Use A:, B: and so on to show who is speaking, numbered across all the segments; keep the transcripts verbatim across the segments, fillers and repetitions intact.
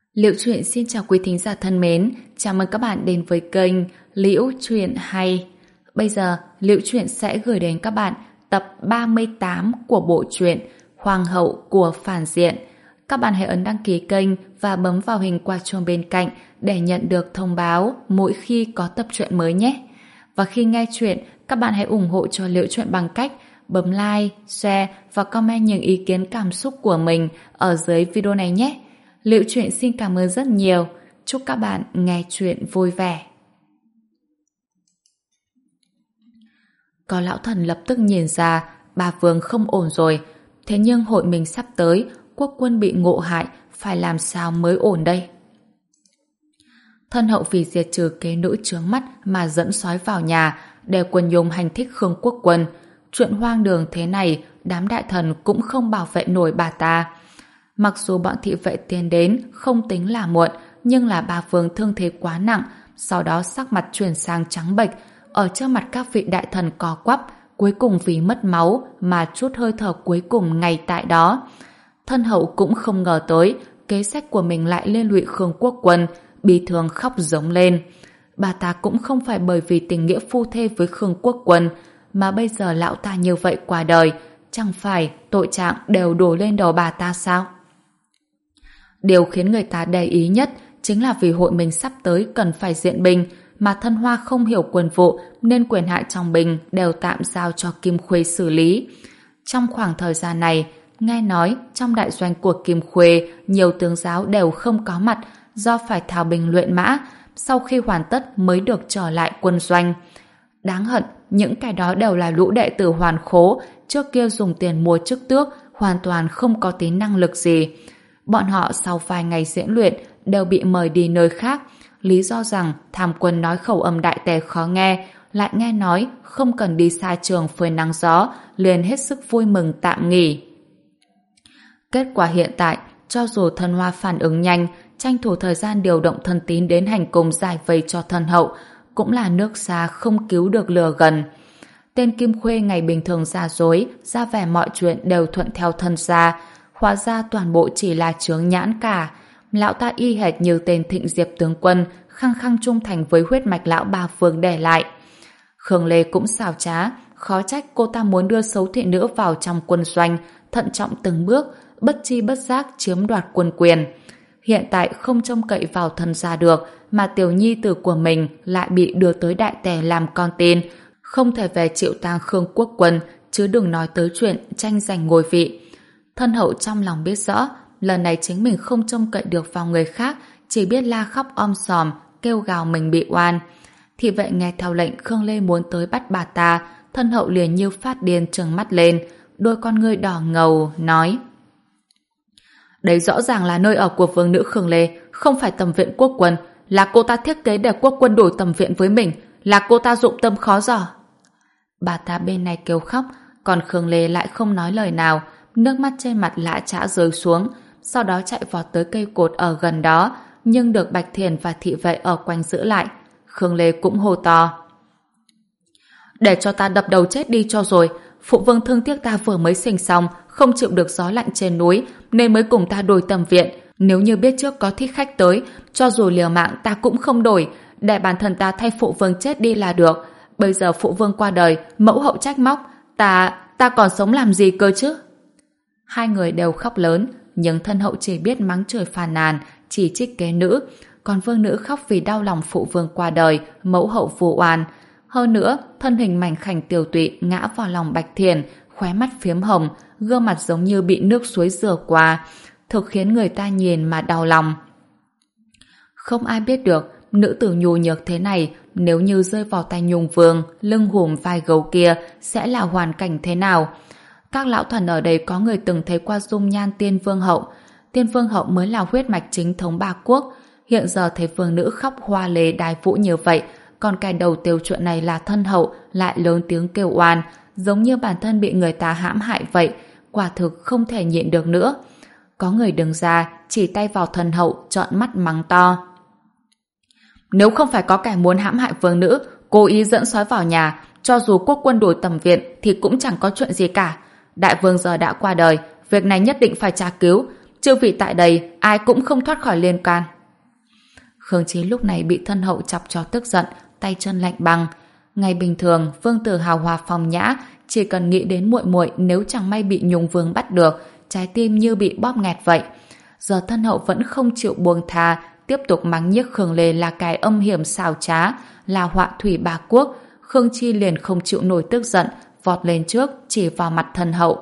A: Liễu Chuyện xin chào quý thính giả thân mến, chào mừng các bạn đến với kênh Liễu Chuyện Hay. Bây giờ, Liễu Chuyện sẽ gửi đến các bạn tập ba mươi tám của bộ truyện Hoàng hậu của phản diện. Các bạn hãy ấn đăng ký kênh và bấm vào hình quả chuông bên cạnh để nhận được thông báo mỗi khi có tập truyện mới nhé. Và khi nghe chuyện, các bạn hãy ủng hộ cho Liễu Chuyện bằng cách bấm like, share và comment những ý kiến cảm xúc của mình ở dưới video này nhé. Liễu Chuyện xin cảm ơn rất nhiều. Chúc các bạn nghe chuyện vui vẻ. Có lão thần lập tức nhìn ra bà Vương không ổn rồi. Thế nhưng hội mình sắp tới, quốc quân bị ngộ hại, phải làm sao mới ổn đây? Thân hậu vì diệt trừ kế nữ chướng mắt mà dẫn sói vào nhà để quân Nhung hành thích Khương Quốc Quân. Chuyện hoang đường thế này, đám đại thần cũng không bảo vệ nổi bà ta. Mặc dù bọn thị vệ tiến đến không tính là muộn, nhưng là bà Vương thương thế quá nặng, sau đó sắc mặt chuyển sang trắng bệch, ở trước mặt các vị đại thần co quắp, cuối cùng vì mất máu mà chút hơi thở cuối cùng ngay tại đó. Thân hậu cũng không ngờ tới, kế sách của mình lại liên lụy Khương Quốc Quân, bi thương khóc giống lên. Bà ta cũng không phải bởi vì tình nghĩa phu thê với Khương Quốc Quân, mà bây giờ lão ta như vậy qua đời, chẳng phải tội trạng đều đổ lên đầu bà ta sao? Điều khiến người ta để ý nhất chính là vì hội mình sắp tới cần phải diện binh, mà Thân Hoa không hiểu quân vụ nên quyền hạn trong binh đều tạm giao cho Kim Khuê xử lý. Trong khoảng thời gian này, nghe nói trong đại doanh của Kim Khuê nhiều tướng giáo đều không có mặt do phải thao binh luyện mã, sau khi hoàn tất mới được trở lại quân doanh. Đáng hận, những cái đó đều là lũ đệ tử hoàn khố, trước kia dùng tiền mua chức tước, hoàn toàn không có tí năng lực gì. Bọn họ sau vài ngày diễn luyện đều bị mời đi nơi khác, lý do rằng tham quân nói khẩu âm đại tề khó nghe, lại nghe nói không cần đi xa trường phơi nắng gió, liền hết sức vui mừng tạm nghỉ. Kết quả hiện tại, cho dù Thân Hoa phản ứng nhanh, tranh thủ thời gian điều động thân tín đến hành cung giải vây cho thân hậu, cũng là nước xa không cứu được lửa gần. Tên Kim Khuê ngày bình thường giả dối, ra vẻ mọi chuyện đều thuận theo thân gia, hóa ra toàn bộ chỉ là chướng nhãn cả. Lão ta y hệt như tên Thịnh Diệp tướng quân, khăng khăng trung thành với huyết mạch lão bà Vương để lại. Khương Lê cũng xảo trá, khó trách cô ta muốn đưa xấu thị nữ vào trong quân doanh, thận trọng từng bước, bất chi bất giác chiếm đoạt quân quyền. Hiện tại không trông cậy vào thân gia được, mà tiểu nhi tử của mình lại bị đưa tới đại tề làm con tin, không thể về chịu tang Khương Quốc Quân, chứ đừng nói tới chuyện tranh giành ngôi vị. Thân hậu trong lòng biết rõ, lần này chính mình không trông cậy được vào người khác, chỉ biết la khóc om sòm, kêu gào mình bị oan. Thị vệ nghe theo lệnh Khương Lê muốn tới bắt bà ta, thân hậu liền như phát điên trừng mắt lên, đôi con ngươi đỏ ngầu, nói: Đấy rõ ràng là nơi ở của vương nữ Khương Lê, không phải tầm viện quốc quân, là cô ta thiết kế để quốc quân đổi tầm viện với mình, là cô ta dụng tâm khó dò. Bà ta bên này kêu khóc, còn Khương Lê lại không nói lời nào, nước mắt trên mặt lã chã rơi xuống, sau đó chạy vọt tới cây cột ở gần đó, nhưng được Bạch Thiền và thị vệ ở quanh giữ lại. Khương Lê cũng hô to: Để cho ta đập đầu chết đi cho rồi, phụ vương thương tiếc ta vừa mới sinh xong, không chịu được gió lạnh trên núi, nên mới cùng ta đổi tầm viện. Nếu như biết trước có thích khách tới, cho dù liều mạng ta cũng không đổi, để bản thân ta thay phụ vương chết đi là được. Bây giờ phụ vương qua đời, mẫu hậu trách móc, ta, ta còn sống làm gì cơ chứ? Hai người đều khóc lớn, nhưng thân hậu chỉ biết mắng chửi phàn nàn, chỉ trích kế nữ, còn vương nữ khóc vì đau lòng phụ vương qua đời, mẫu hậu vô oan. Hơn nữa, thân hình mảnh khảnh tiều tụy ngã vào lòng Bạch Thiền, khóe mắt phiếm hồng, gương mặt giống như bị nước suối rửa qua, thực khiến người ta nhìn mà đau lòng. Không ai biết được, nữ tử nhu nhược thế này, nếu như rơi vào tay Nhung Vương, lưng hùm vai gấu kia, sẽ là hoàn cảnh thế nào? Các lão thần ở đây có người từng thấy qua dung nhan Tiên Vương hậu. Tiên Vương hậu mới là huyết mạch chính thống ba quốc. Hiện giờ thấy vương nữ khóc hoa lê đài vũ như vậy, còn cái đầu tiêu chuyện này là thân hậu lại lớn tiếng kêu oan, giống như bản thân bị người ta hãm hại vậy, quả thực không thể nhịn được nữa. Có người đứng ra chỉ tay vào thân hậu, trợn mắt mắng to: Nếu không phải có kẻ muốn hãm hại vương nữ, cố ý dẫn sói vào nhà, cho dù quốc quân đổi tầm viện thì cũng chẳng có chuyện gì cả. Đại vương giờ đã qua đời, việc này nhất định phải tra cứu, chư vị tại đây ai cũng không thoát khỏi liên can. Khương Chí lúc này bị thân hậu chọc cho tức giận, tay chân lạnh băng. Ngày bình thường, Vương Tử hào hòa phong nhã, chỉ cần nghĩ đến muội muội nếu chẳng may bị Nhung Vương bắt được, trái tim như bị bóp nghẹt vậy. Giờ thân hậu vẫn không chịu buông tha, tiếp tục mắng nhiếc Khương Lê là cái âm hiểm xảo trá, là họa thủy ba quốc. Khương Chi liền không chịu nổi tức giận, vọt lên trước chỉ vào mặt thân hậu.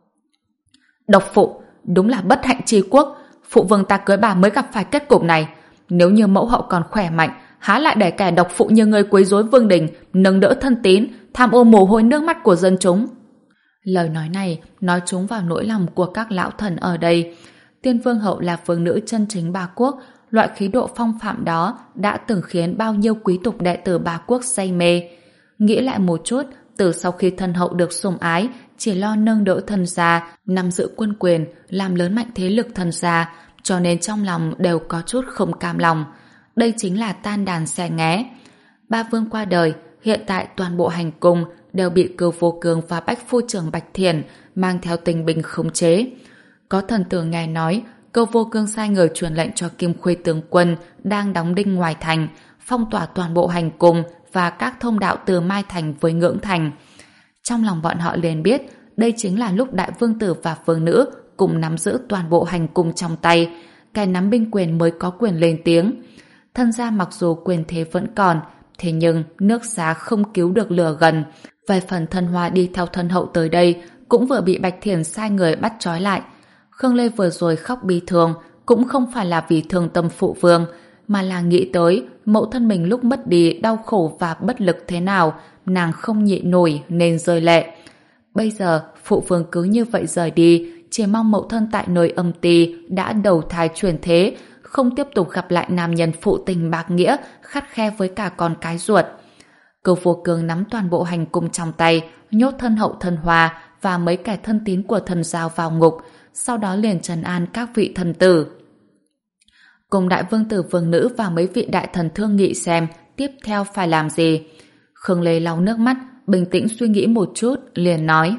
A: Độc phụ, đúng là bất hạnh chi quốc, phụ vương ta cưới bà mới gặp phải kết cục này. Nếu như mẫu hậu còn khỏe mạnh, há lại để kẻ độc phụ như ngươi quấy rối vương đình, nâng đỡ thân tín, tham ô mồ hôi nước mắt của dân chúng. Lời nói này nói trúng vào nỗi lòng của các lão thần ở đây. Tiên vương hậu là vương nữ chân chính ba quốc, loại khí độ phong phạm đó đã từng khiến bao nhiêu quý tộc đệ tử ba quốc say mê. Nghĩ lại một chút, từ sau khi thân hậu được sủng ái, chỉ lo nâng đỡ thân gia, nắm giữ quân quyền, làm lớn mạnh thế lực thân gia, cho nên trong lòng đều có chút không cam lòng. Đây chính là tan đàn xẻ nghé. Ba vương qua đời, hiện tại toàn bộ hành cung đều bị Cửu Vô Cương và Bách Phu trưởng Bạch Thiền mang theo tình binh khống chế. Có thần tử nghe nói, Cửu Vô Cương sai người truyền lệnh cho Kim Khuê tướng quân đang đóng đinh ngoài thành, phong tỏa toàn bộ hành cung và các thông đạo từ Mai Thành với Ngưỡng Thành. Trong lòng bọn họ liền biết, đây chính là lúc đại vương tử và vương nữ cùng nắm giữ toàn bộ hành cung trong tay, kẻ nắm binh quyền mới có quyền lên tiếng. Thân gia mặc dù quyền thế vẫn còn, thế nhưng nước Giá không cứu được lửa gần. Về phần Thân Hoa đi theo thân hậu tới đây cũng vừa bị Bạch Thiền sai người bắt trói lại. Khương Lê vừa rồi khóc bi thương cũng không phải là vì thương tâm phụ vương, mà là nghĩ tới mẫu thân mình lúc mất đi đau khổ và bất lực thế nào, nàng không nhịn nổi nên rơi lệ. Bây giờ phụ vương cứ như vậy rời đi, chỉ mong mẫu thân tại nơi âm ti đã đầu thai chuyển thế, không tiếp tục gặp lại nam nhân phụ tình bạc nghĩa, khắt khe với cả con cái ruột. Cửu Vô Cương nắm toàn bộ hành cung trong tay, nhốt thân hậu Thân Hoa và mấy kẻ thân tín của thần giao vào ngục, sau đó liền trấn an các vị thần tử. Cùng đại vương tử vương nữ và mấy vị đại thần thương nghị xem tiếp theo phải làm gì. Khương Lê lau nước mắt, bình tĩnh suy nghĩ một chút, liền nói: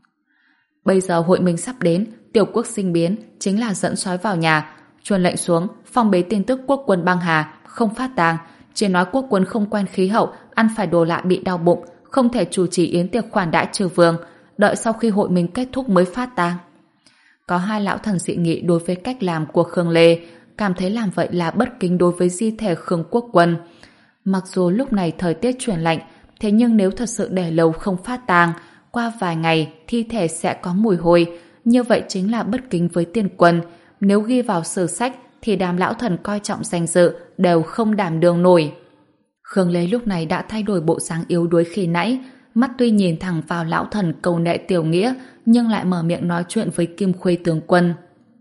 A: bây giờ hội mình sắp đến, tiểu quốc sinh biến chính là dẫn sói vào nhà, truyền lệnh xuống, phong bế tin tức quốc quân băng hà, không phát tang, chỉ nói quốc quân không quen khí hậu, ăn phải đồ lạ bị đau bụng, không thể chủ trì yến tiệc khoản đãi trừ vương, đợi sau khi hội mình kết thúc mới phát tang. Có hai lão thần dị nghị đối với cách làm của Khương Lê, cảm thấy làm vậy là bất kính đối với di thể Khương quốc quân. Mặc dù lúc này thời tiết chuyển lạnh, thế nhưng nếu thật sự để lâu không phát tang, qua vài ngày thi thể sẽ có mùi hôi, như vậy chính là bất kính với tiên quân. Nếu ghi vào sử sách thì đám lão thần coi trọng danh dự đều không đảm đương nổi. Khương Lê lúc này đã thay đổi bộ dáng yếu đuối khi nãy, mắt tuy nhìn thẳng vào lão thần cầu nệ tiểu nghĩa, nhưng lại mở miệng nói chuyện với Kim Khuê tướng quân.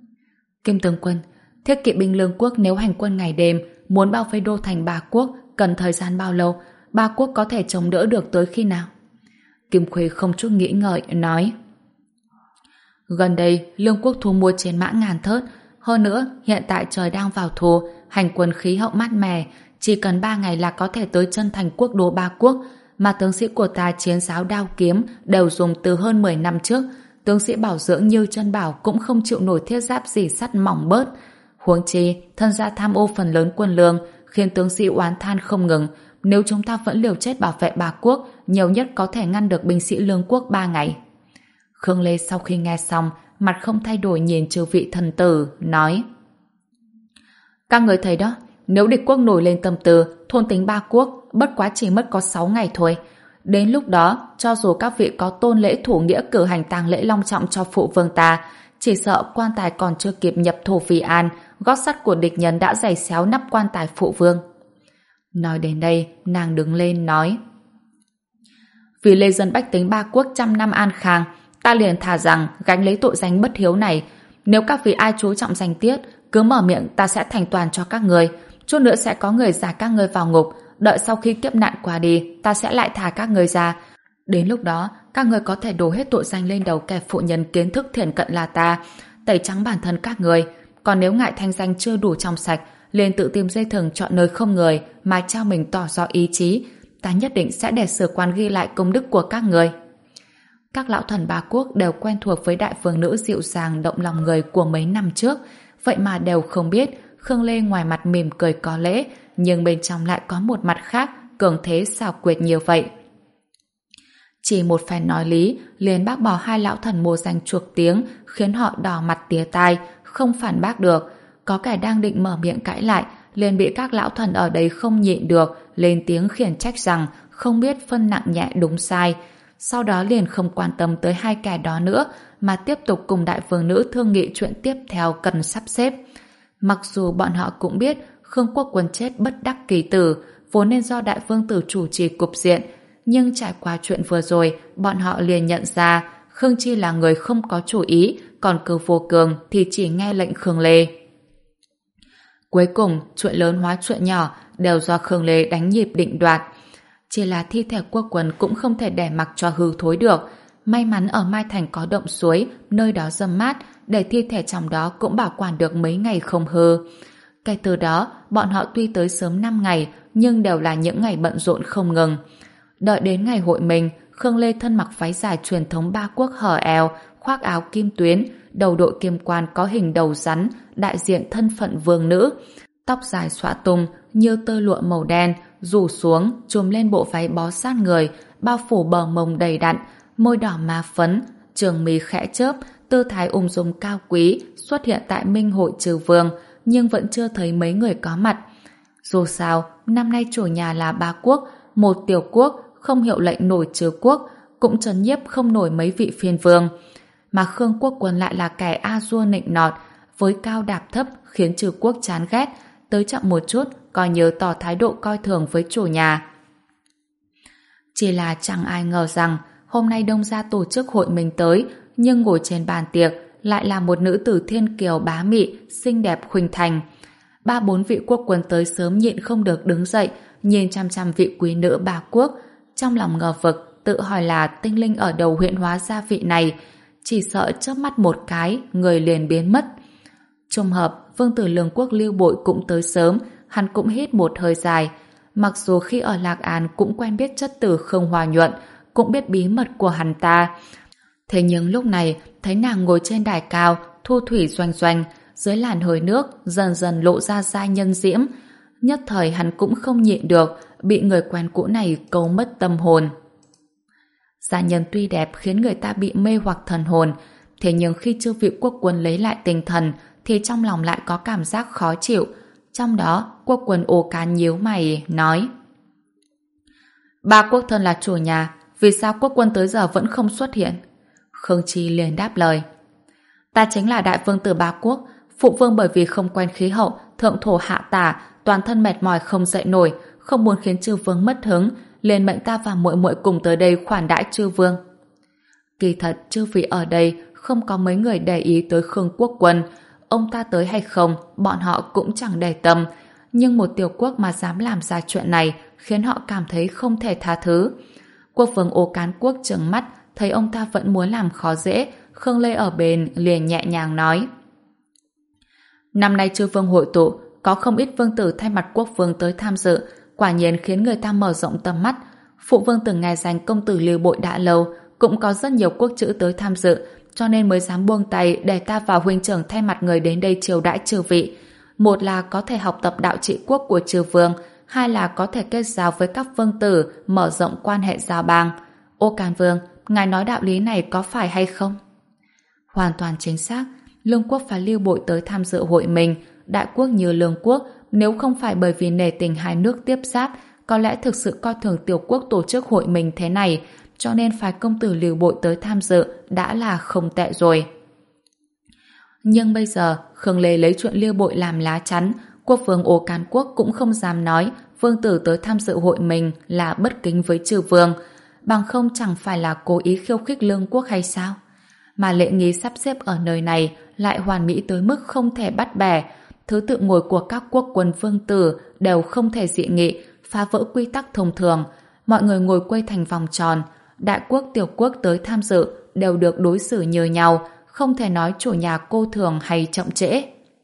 A: Kim tướng quân, thiết kỵ binh Lương quốc nếu hành quân ngày đêm muốn bao vây đô thành Ba Quốc cần thời gian bao lâu? Ba Quốc có thể chống đỡ được tới khi nào? Kim Khuê không chút nghĩ ngợi nói: gần đây Lương quốc thu mua chiến mã ngàn thớt, hơn nữa hiện tại trời đang vào thu, hành quân khí hậu mát mẻ, chỉ cần ba ngày là có thể tới chân thành quốc đô Ba Quốc, mà tướng sĩ của ta chiến giáo đao kiếm đều dùng từ hơn mười năm trước. Tướng sĩ bảo dưỡng như chân bảo cũng không chịu nổi thiết giáp dỉ sắt mỏng bớt. Huống chi thân gia tham ô phần lớn quân lương, khiến tướng sĩ oán than không ngừng. Nếu chúng ta vẫn liều chết bảo vệ Ba Quốc, nhiều nhất có thể ngăn được binh sĩ Lương quốc ba ngày. Khương Lê sau khi nghe xong, mặt không thay đổi nhìn chư vị thần tử, nói: các người thấy đó, nếu địch quốc nổi lên tâm tư thôn tính Ba Quốc, bất quá chỉ mất có sáu ngày thôi. Đến lúc đó, cho dù các vị có tôn lễ thủ nghĩa cử hành tang lễ long trọng cho phụ vương ta, chỉ sợ quan tài còn chưa kịp nhập thổ vì an, gót sắt của địch nhân đã giày xéo nắp quan tài phụ vương. Nói đến đây, nàng đứng lên nói: vì lê dân bách tính Ba Quốc trăm năm an khang, ta liền thà rằng gánh lấy tội danh bất hiếu này. Nếu các vị ai chú trọng danh tiết, cứ mở miệng ta sẽ thành toàn cho các người. Chút nữa sẽ có người giải các ngươi vào ngục, đợi sau khi kiếp nạn qua đi, ta sẽ lại thả các người ra. Đến lúc đó, các người có thể đổ hết tội danh lên đầu kẻ phụ nhân kiến thức thiển cận là ta, tẩy trắng bản thân các người. Còn nếu ngại thanh danh chưa đủ trong sạch, liền tự tìm dây thừng chọn nơi không người mà trao mình tỏ rõ ý chí, ta nhất định sẽ để sử quan ghi lại công đức của các người. Các lão thần ba quốc đều quen thuộc với đại vương nữ dịu dàng động lòng người của mấy năm trước, vậy mà đều không biết Khương Lê ngoài mặt mỉm cười có lễ, nhưng bên trong lại có một mặt khác cường thế xảo quyệt như vậy. Chỉ một phen nói lý liền bác bỏ hai lão thần mùa danh chuộc tiếng, khiến họ đỏ mặt tía tai, không phản bác được. Có kẻ đang định mở miệng cãi lại, liền bị các lão thần ở đây không nhịn được, lên tiếng khiển trách rằng không biết phân nặng nhẹ đúng sai. Sau đó liền không quan tâm tới hai kẻ đó nữa, mà tiếp tục cùng đại vương nữ thương nghị chuyện tiếp theo cần sắp xếp. Mặc dù bọn họ cũng biết Khương Quốc Quân chết bất đắc kỳ tử, vốn nên do đại vương tử chủ trì cục diện, nhưng trải qua chuyện vừa rồi, bọn họ liền nhận ra Khương Chi là người không có chủ ý, còn Cư Vô Cường thì chỉ nghe lệnh Khương Lê. Cuối cùng, chuyện lớn hóa chuyện nhỏ đều do Khương Lê đánh nhịp định đoạt. Chỉ là thi thể quốc quân cũng không thể để mặc cho hư thối được. May mắn ở Mai Thành có động suối, nơi đó râm mát, để thi thể trong đó cũng bảo quản được mấy ngày không hư. Kể từ đó, bọn họ tuy tới sớm năm ngày, nhưng đều là những ngày bận rộn không ngừng. Đợi đến ngày hội mình, Khương Lê thân mặc váy dài truyền thống ba quốc hở eo, khoác áo kim tuyến, đầu đội kim quan có hình đầu rắn, đại diện thân phận vương nữ. Tóc dài xõa tung, như tơ lụa màu đen, rủ xuống, trùm lên bộ váy bó sát người, bao phủ bờ mông đầy đặn, môi đỏ má phấn, trường mí khẽ chớp, tư thái ung dung cao quý xuất hiện tại Minh hội Trừ Vương, nhưng vẫn chưa thấy mấy người có mặt. Dù sao, năm nay chủ nhà là ba quốc, một tiểu quốc không hiệu lệnh nổi Trừ quốc, cũng trấn nhiếp không nổi mấy vị phiên vương. Mà Khương Quốc Quân lại là kẻ a dua nịnh nọt, với cao đạp thấp khiến Trừ quốc chán ghét, tới chậm một chút coi như tỏ thái độ coi thường với chủ nhà. Chỉ là chẳng ai ngờ rằng hôm nay Đông gia tổ chức hội mình tới, nhưng ngồi trên bàn tiệc lại là một nữ tử thiên kiều bá mị, xinh đẹp khuynh thành. Ba bốn vị quốc quân tới sớm nhịn không được đứng dậy, nhìn chăm chăm vị quý nữ ba quốc, trong lòng ngờ vực, tự hỏi là tinh linh ở đầu huyện hóa gia vị này, chỉ sợ chớp mắt một cái, người liền biến mất. Trùng hợp, vương tử Lương Quốc Lưu Bội cũng tới sớm, hắn cũng hít một hơi dài. Mặc dù khi ở Lạc An cũng quen biết chất tử Khương Hòa Nhuận, cũng biết bí mật của hắn ta. Thế nhưng lúc này, thấy nàng ngồi trên đài cao, thu thủy doanh doanh, dưới làn hơi nước dần dần lộ ra giai nhân diễm. Nhất thời hắn cũng không nhịn được, bị người quen cũ này câu mất tâm hồn. Gia nhân tuy đẹp khiến người ta bị mê hoặc thần hồn, thế nhưng khi chư vị quốc quân lấy lại tinh thần, thì trong lòng lại có cảm giác khó chịu. Trong đó, quốc quân Ô Can nhíu mày, nói: Ba quốc thân là chủ nhà, vì sao quốc quân tới giờ vẫn không xuất hiện? Khương Chi liền đáp lời: Ta chính là đại vương tử ba quốc, phụ vương bởi vì không quen khí hậu, thượng thổ hạ tả, toàn thân mệt mỏi không dậy nổi, không muốn khiến chư vương mất hứng, liền mệnh ta và muội muội cùng tới đây khoản đãi chư vương. Kỳ thật, chư vị ở đây không có mấy người để ý tới Khương Quốc Quân. Ông ta tới hay không, bọn họ cũng chẳng để tâm. Nhưng một tiểu quốc mà dám làm ra chuyện này khiến họ cảm thấy không thể tha thứ. Quốc vương Ô Cán Quốc trừng mắt, thấy ông ta vẫn muốn làm khó dễ, Khương Lê ở bên liền nhẹ nhàng nói: Năm nay chư vương hội tụ, có không ít vương tử thay mặt quốc vương tới tham dự, quả nhiên khiến người ta mở rộng tầm mắt. Phụ vương từng nghe danh công tử Lưu Bội đã lâu, cũng có rất nhiều quốc chữ tới tham dự, cho nên mới dám buông tay để ta và huynh trưởng thay mặt người đến đây chiêu đãi chư vị. Một là có thể học tập đạo trị quốc của chư vương, hai là có thể kết giao với các vương tử, mở rộng quan hệ giao bang. Ô Càn Vương, ngài nói đạo lý này có phải hay không? Hoàn toàn chính xác. Lương quốc và Lưu Bội tới tham dự hội mình, đại quốc như Lương quốc, nếu không phải bởi vì nể tình hai nước tiếp giáp, có lẽ thực sự coi thường tiểu quốc tổ chức hội mình thế này, cho nên phái công tử Lưu Bội tới tham dự đã là không tệ rồi. Nhưng bây giờ, Khương Lê lấy chuyện Lưu Bội làm lá chắn, quốc vương Ô Càn Quốc cũng không dám nói vương tử tới tham dự hội mình là bất kính với chư vương, bằng không chẳng phải là cố ý khiêu khích Lương quốc hay sao? Mà lễ nghi sắp xếp ở nơi này lại hoàn mỹ tới mức không thể bắt bẻ, thứ tự ngồi của các quốc quân vương tử đều không thể dị nghị, phá vỡ quy tắc thông thường. Mọi người ngồi quây thành vòng tròn, đại quốc tiểu quốc tới tham dự đều được đối xử như nhau, không thể nói chủ nhà cô thường hay chậm trễ.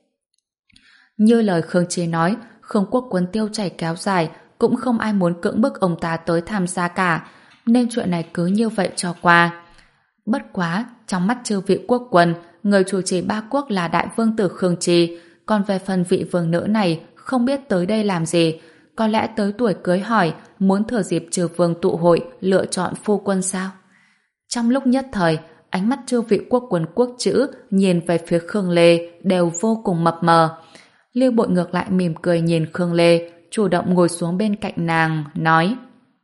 A: Như lời Khương Chí nói, Khương Quốc Quân tiêu chảy kéo dài, cũng không ai muốn cưỡng bức ông ta tới tham gia cả, nên chuyện này cứ như vậy cho qua. Bất quá, trong mắt chư vị quốc quân, người chủ trì ba quốc là đại vương tử Khương Trì, còn về phần vị vương nữ này không biết tới đây làm gì, có lẽ tới tuổi cưới hỏi, muốn thừa dịp chư vương tụ hội lựa chọn phu quân sao? Trong lúc nhất thời, ánh mắt chư vị quốc quân quốc chữ nhìn về phía Khương Lê đều vô cùng mập mờ. Lưu Bội ngược lại mỉm cười nhìn Khương Lê, chủ động ngồi xuống bên cạnh nàng, nói: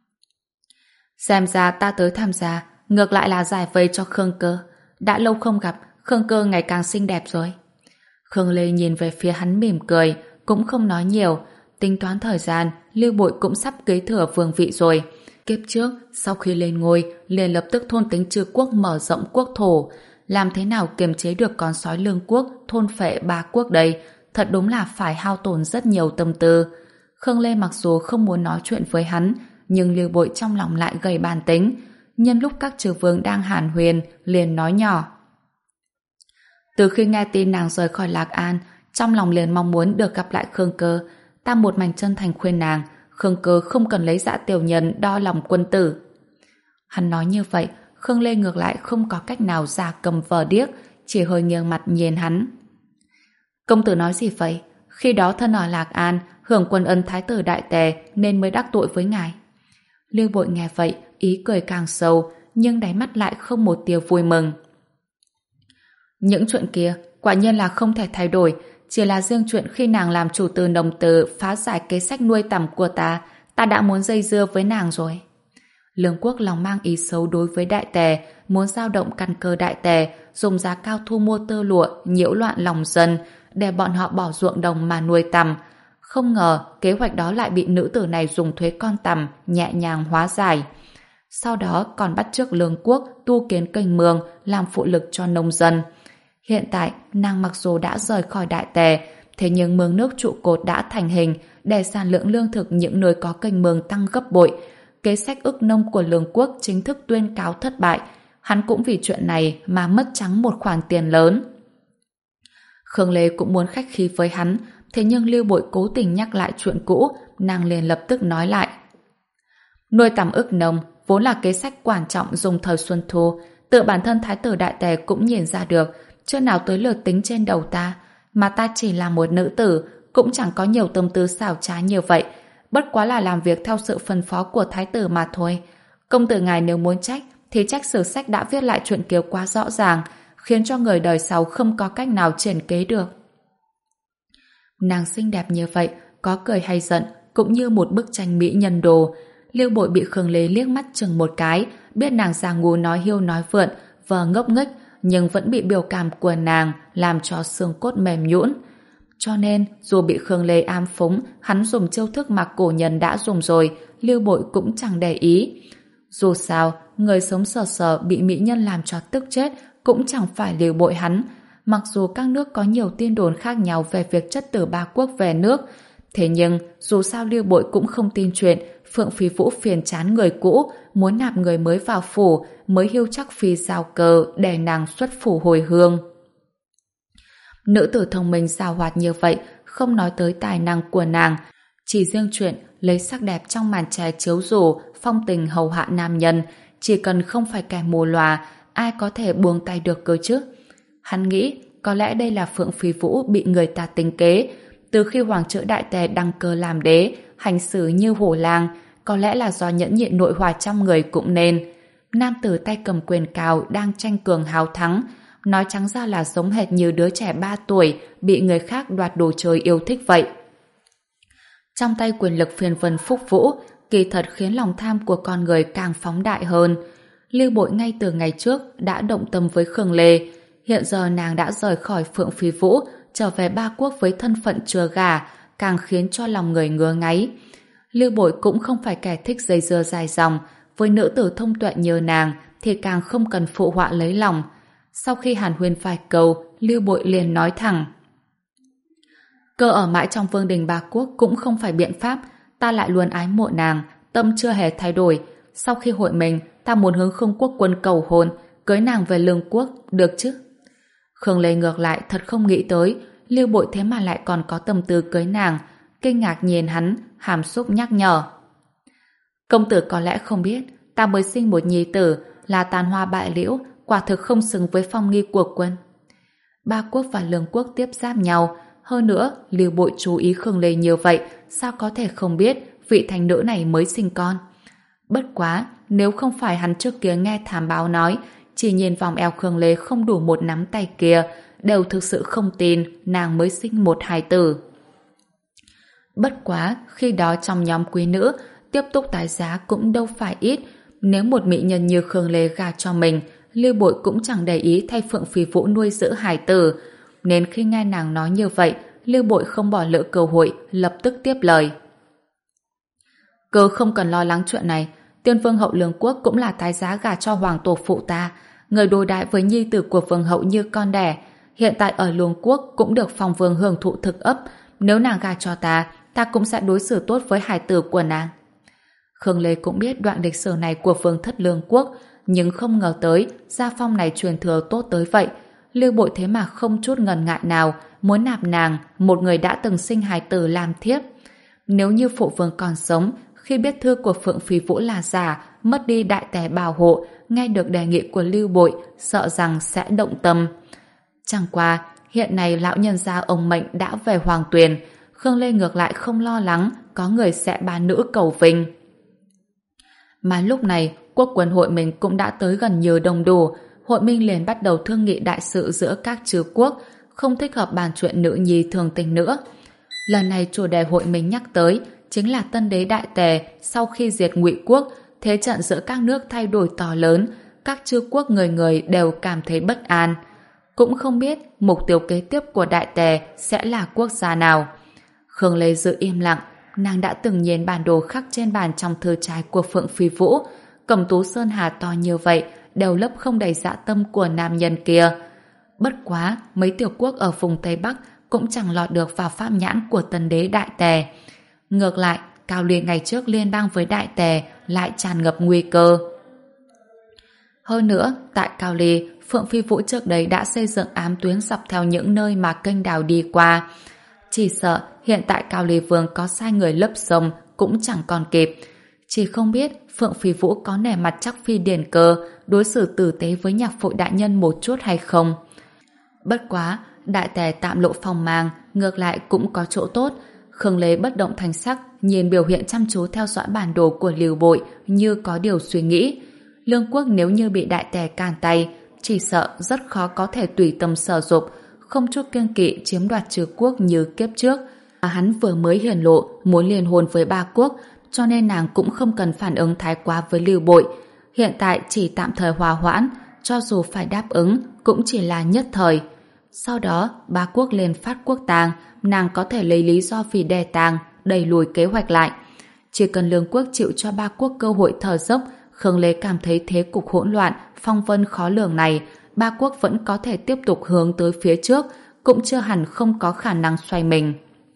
A: xem ra ta tới tham gia, ngược lại là giải vây cho Khương Cơ. Đã lâu không gặp, Khương Cơ ngày càng xinh đẹp rồi. Khương Lê nhìn về phía hắn mỉm cười, cũng không nói nhiều. Tính toán thời gian, Lưu Bội cũng sắp kế thừa vương vị rồi. Kiếp trước, sau khi lên ngôi, liền lập tức thôn tính trừ quốc mở rộng quốc thổ. Làm thế nào kiềm chế được con sói lương quốc, thôn phệ ba quốc đây? Thật đúng là phải hao tổn rất nhiều tâm tư. Khương Lê mặc dù không muốn nói chuyện với hắn, nhưng Lưu Bội trong lòng lại gầy bàn tính. Nhân lúc các chư vương đang hàn huyền, liền nói nhỏ: từ khi nghe tin nàng rời khỏi Lạc An, trong lòng liền mong muốn được gặp lại Khương Cơ. Ta một mảnh chân thành khuyên nàng, Khương Cơ không cần lấy dạ tiểu nhân đo lòng quân tử. Hắn nói như vậy, Khương Lê ngược lại không có cách nào giả cầm vờ điếc, chỉ hơi nghiêng mặt nhìn hắn. Công tử nói gì vậy? Khi đó thân ở Lạc An, hưởng quân ân thái tử đại tề nên mới đắc tội với ngài. Lưu Bội nghe vậy, ý cười càng sâu, nhưng đáy mắt lại không một tia vui mừng. Những chuyện kia quả nhiên là không thể thay đổi, chỉ là riêng chuyện khi nàng làm chủ từ nồng từ phá giải kế sách nuôi tầm của ta, ta đã muốn dây dưa với nàng rồi. Lương quốc lòng mang ý xấu đối với đại tề, muốn dao động căn cơ đại tề, dùng giá cao thu mua tơ lụa, nhiễu loạn lòng dân, để bọn họ bỏ ruộng đồng mà nuôi tầm. Không ngờ kế hoạch đó lại bị nữ tử này dùng thuế con tầm nhẹ nhàng hóa giải. Sau đó còn bắt chước lương quốc tu kiến kênh mương làm phụ lực cho nông dân. Hiện tại nàng mặc dù đã rời khỏi đại tề, thế nhưng mương nước trụ cột đã thành hình, để sản lượng lương thực những nơi có kênh mương tăng gấp bội. Kế sách ức nông của lương quốc chính thức tuyên cáo thất bại. Hắn cũng vì chuyện này mà mất trắng một khoản tiền lớn. Khương Lê cũng muốn khách khí với hắn, thế nhưng Lưu Bội cố tình nhắc lại chuyện cũ, nàng liền lập tức nói lại: nuôi tầm ức nông vốn là kế sách quan trọng dùng thời Xuân Thu, tự bản thân thái tử đại tề cũng nhìn ra được, chưa nào tới lượt tính trên đầu ta, mà ta chỉ là một nữ tử, cũng chẳng có nhiều tâm tư xảo trá như vậy, bất quá là làm việc theo sự phân phó của thái tử mà thôi. Công tử ngài nếu muốn trách, thì trách sử sách đã viết lại chuyện kiều quá rõ ràng, khiến cho người đời sau không có cách nào triển kế được. Nàng xinh đẹp như vậy, có cười hay giận, cũng như một bức tranh mỹ nhân đồ. Lưu Bội bị Khương Lê liếc mắt chừng một cái, biết nàng già ngu nói hiêu nói vượn, vờ ngốc nghếch, nhưng vẫn bị biểu cảm của nàng làm cho xương cốt mềm nhũn. Cho nên, dù bị Khương Lê am phúng, hắn dùng chiêu thức mà cổ nhân đã dùng rồi, Lưu Bội cũng chẳng để ý. Dù sao, người sống sờ sờ bị mỹ nhân làm cho tức chết cũng chẳng phải Lưu Bội hắn. Mặc dù các nước có nhiều tin đồn khác nhau về việc chất tử ba quốc về nước, thế nhưng dù sao Lưu Bội cũng không tin chuyện Phượng Phi Vũ phiền chán người cũ, muốn nạp người mới vào phủ, mới hiu chắc phi giao cờ để nàng xuất phủ hồi hương. Nữ tử thông minh xảo hoạt như vậy, không nói tới tài năng của nàng, chỉ riêng chuyện lấy sắc đẹp trong màn tre chiếu rủ, phong tình hầu hạ nam nhân, chỉ cần không phải kẻ mù lòa, ai có thể buông tay được cơ chứ? Hắn nghĩ, có lẽ đây là Phượng Phi Vũ bị người ta tính kế. Từ khi Hoàng Chữ Đại Tề đăng cơ làm đế, hành xử như hổ lang, có lẽ là do nhẫn nhịn nội hòa trong người cũng nên. Nam tử tay cầm quyền cào đang tranh cường hào thắng, nói trắng ra là giống hệt như đứa trẻ ba tuổi bị người khác đoạt đồ chơi yêu thích vậy. Trong tay quyền lực phiền vân phúc vũ, kỳ thật khiến lòng tham của con người càng phóng đại hơn. Lưu Bội ngay từ ngày trước đã động tâm với Khương Lê, hiện giờ nàng đã rời khỏi Phượng Phi Vũ, trở về ba quốc với thân phận chưa gả, càng khiến cho lòng người ngứa ngáy. Lưu Bội cũng không phải kẻ thích dây dưa dài dòng, với nữ tử thông tuệ như nàng thì càng không cần phụ họa lấy lòng. Sau khi hàn huyên vài câu, Lưu Bội liền nói thẳng: cơ ở mãi trong vương đình ba quốc cũng không phải biện pháp, ta lại luôn ái mộ nàng, tâm chưa hề thay đổi. Sau khi hội mình, ta muốn hướng Khương quốc quân cầu hôn, cưới nàng về lương quốc, được chứ? Khương Lê ngược lại thật không nghĩ tới, Lưu Bội thế mà lại còn có tâm tư cưới nàng, kinh ngạc nhìn hắn, hàm xúc nhắc nhở: công tử có lẽ không biết, ta mới sinh một nhi tử, là tàn hoa bại liễu, quả thực không xứng với phong nghi của quân. Ba quốc và Lương quốc tiếp giáp nhau, hơn nữa Lưu Bội chú ý Khương Lê như vậy, sao có thể không biết vị thành nữ này mới sinh con. Bất quá, nếu không phải hắn trước kia nghe thám báo nói, chỉ nhìn vòng eo Khương Lê không đủ một nắm tay kia, đều thực sự không tin nàng mới sinh một hài tử. Bất quá, khi đó trong nhóm quý nữ, tiếp tục tái giá cũng đâu phải ít. Nếu một mỹ nhân như Khương Lê gả cho mình, Lưu Bội cũng chẳng để ý thay Phượng Phi Vũ nuôi giữ hài tử. Nên khi nghe nàng nói như vậy, Lưu Bội không bỏ lỡ cơ hội, lập tức tiếp lời. Cứ không cần lo lắng chuyện này, Tiên Vương hậu Lương quốc cũng là tái giá gả cho hoàng tổ phụ ta, người đối đãi với nhi tử của vương hậu như con đẻ. Hiện tại ở Lương quốc cũng được phong vương hưởng thụ thực ấp, nếu nàng gả cho ta, ta cũng sẽ đối xử tốt với hài tử của nàng. Khương Lê cũng biết đoạn lịch sử này của vương thất Lương quốc, nhưng không ngờ tới gia phong này truyền thừa tốt tới vậy. Lưu Bội thế mà không chút ngần ngại nào muốn nạp nàng, một người đã từng sinh hài tử, làm thiếp. Nếu như phụ vương còn sống, khi biết thư của Phượng Phi Vũ là giả, mất đi đại tề bảo hộ, nghe được đề nghị của Lưu Bội, sợ rằng sẽ động tâm. Chẳng qua, hiện nay lão nhân gia ông Mệnh đã về Hoàng Tuyền, Khương Lê ngược lại không lo lắng có người sẽ ban nữ cầu vinh. Mà lúc này, quốc quân hội mình cũng đã tới gần như đông đủ, hội minh liền bắt đầu thương nghị đại sự giữa các chư quốc, không thích hợp bàn chuyện nữ nhi thường tình nữa. Lần này chủ đề hội mình nhắc tới chính là tân đế đại tề sau khi diệt Ngụy quốc, thế trận giữa các nước thay đổi to lớn, các chư quốc người người đều cảm thấy bất an. Cũng không biết mục tiêu kế tiếp của đại tề sẽ là quốc gia nào. Khương Lê giữ im lặng, nàng đã từng nhìn bản đồ khắc trên bàn trong thư trái của Phượng Phi Vũ, Cẩm Tú Sơn Hà to như vậy đều lấp không đầy dạ tâm của nam nhân kia. Bất quá, mấy tiểu quốc ở vùng Tây Bắc cũng chẳng lọt được vào pháp nhãn của tân đế đại tề. Ngược lại, Cao Ly ngày trước liên bang với đại tề lại tràn ngập nguy cơ. Hơn nữa, tại Cao Ly, Phượng Phi Vũ trước đây đã xây dựng ám tuyến dọc theo những nơi mà kênh đào đi qua. Chỉ sợ hiện tại Cao Ly Vương có sai người lấp sông cũng chẳng còn kịp. Chỉ không biết Phượng Phi Vũ có nể mặt chắc phi điển cơ đối xử tử tế với nhạc phụ đại nhân một chút hay không. Bất quá, đại tề tạm lộ phong mang, ngược lại cũng có chỗ tốt. Khương Lê bất động thanh sắc, nhìn biểu hiện chăm chú theo dõi bản đồ của Lưu Bội như có điều suy nghĩ. Lương quốc nếu như bị đại tề càn tay, chỉ sợ rất khó có thể tùy tâm sở dục, không chút kiêng kỵ chiếm đoạt trừ quốc như kiếp trước. Mà hắn vừa mới hiển lộ muốn liên hôn với ba quốc, cho nên nàng cũng không cần phản ứng thái quá với Lưu Bội. Hiện tại chỉ tạm thời hòa hoãn, cho dù phải đáp ứng cũng chỉ là nhất thời. Sau đó, ba quốc lên phát quốc tang, nàng có thể lấy lý do vì đè tang, đẩy lùi kế hoạch lại. Chỉ cần Lương quốc chịu cho ba quốc cơ hội thở dốc, Khương Lê cảm thấy thế cục hỗn loạn, phong vân khó lường này, ba quốc vẫn có thể tiếp tục hướng tới phía trước, cũng chưa hẳn không có khả năng xoay mình.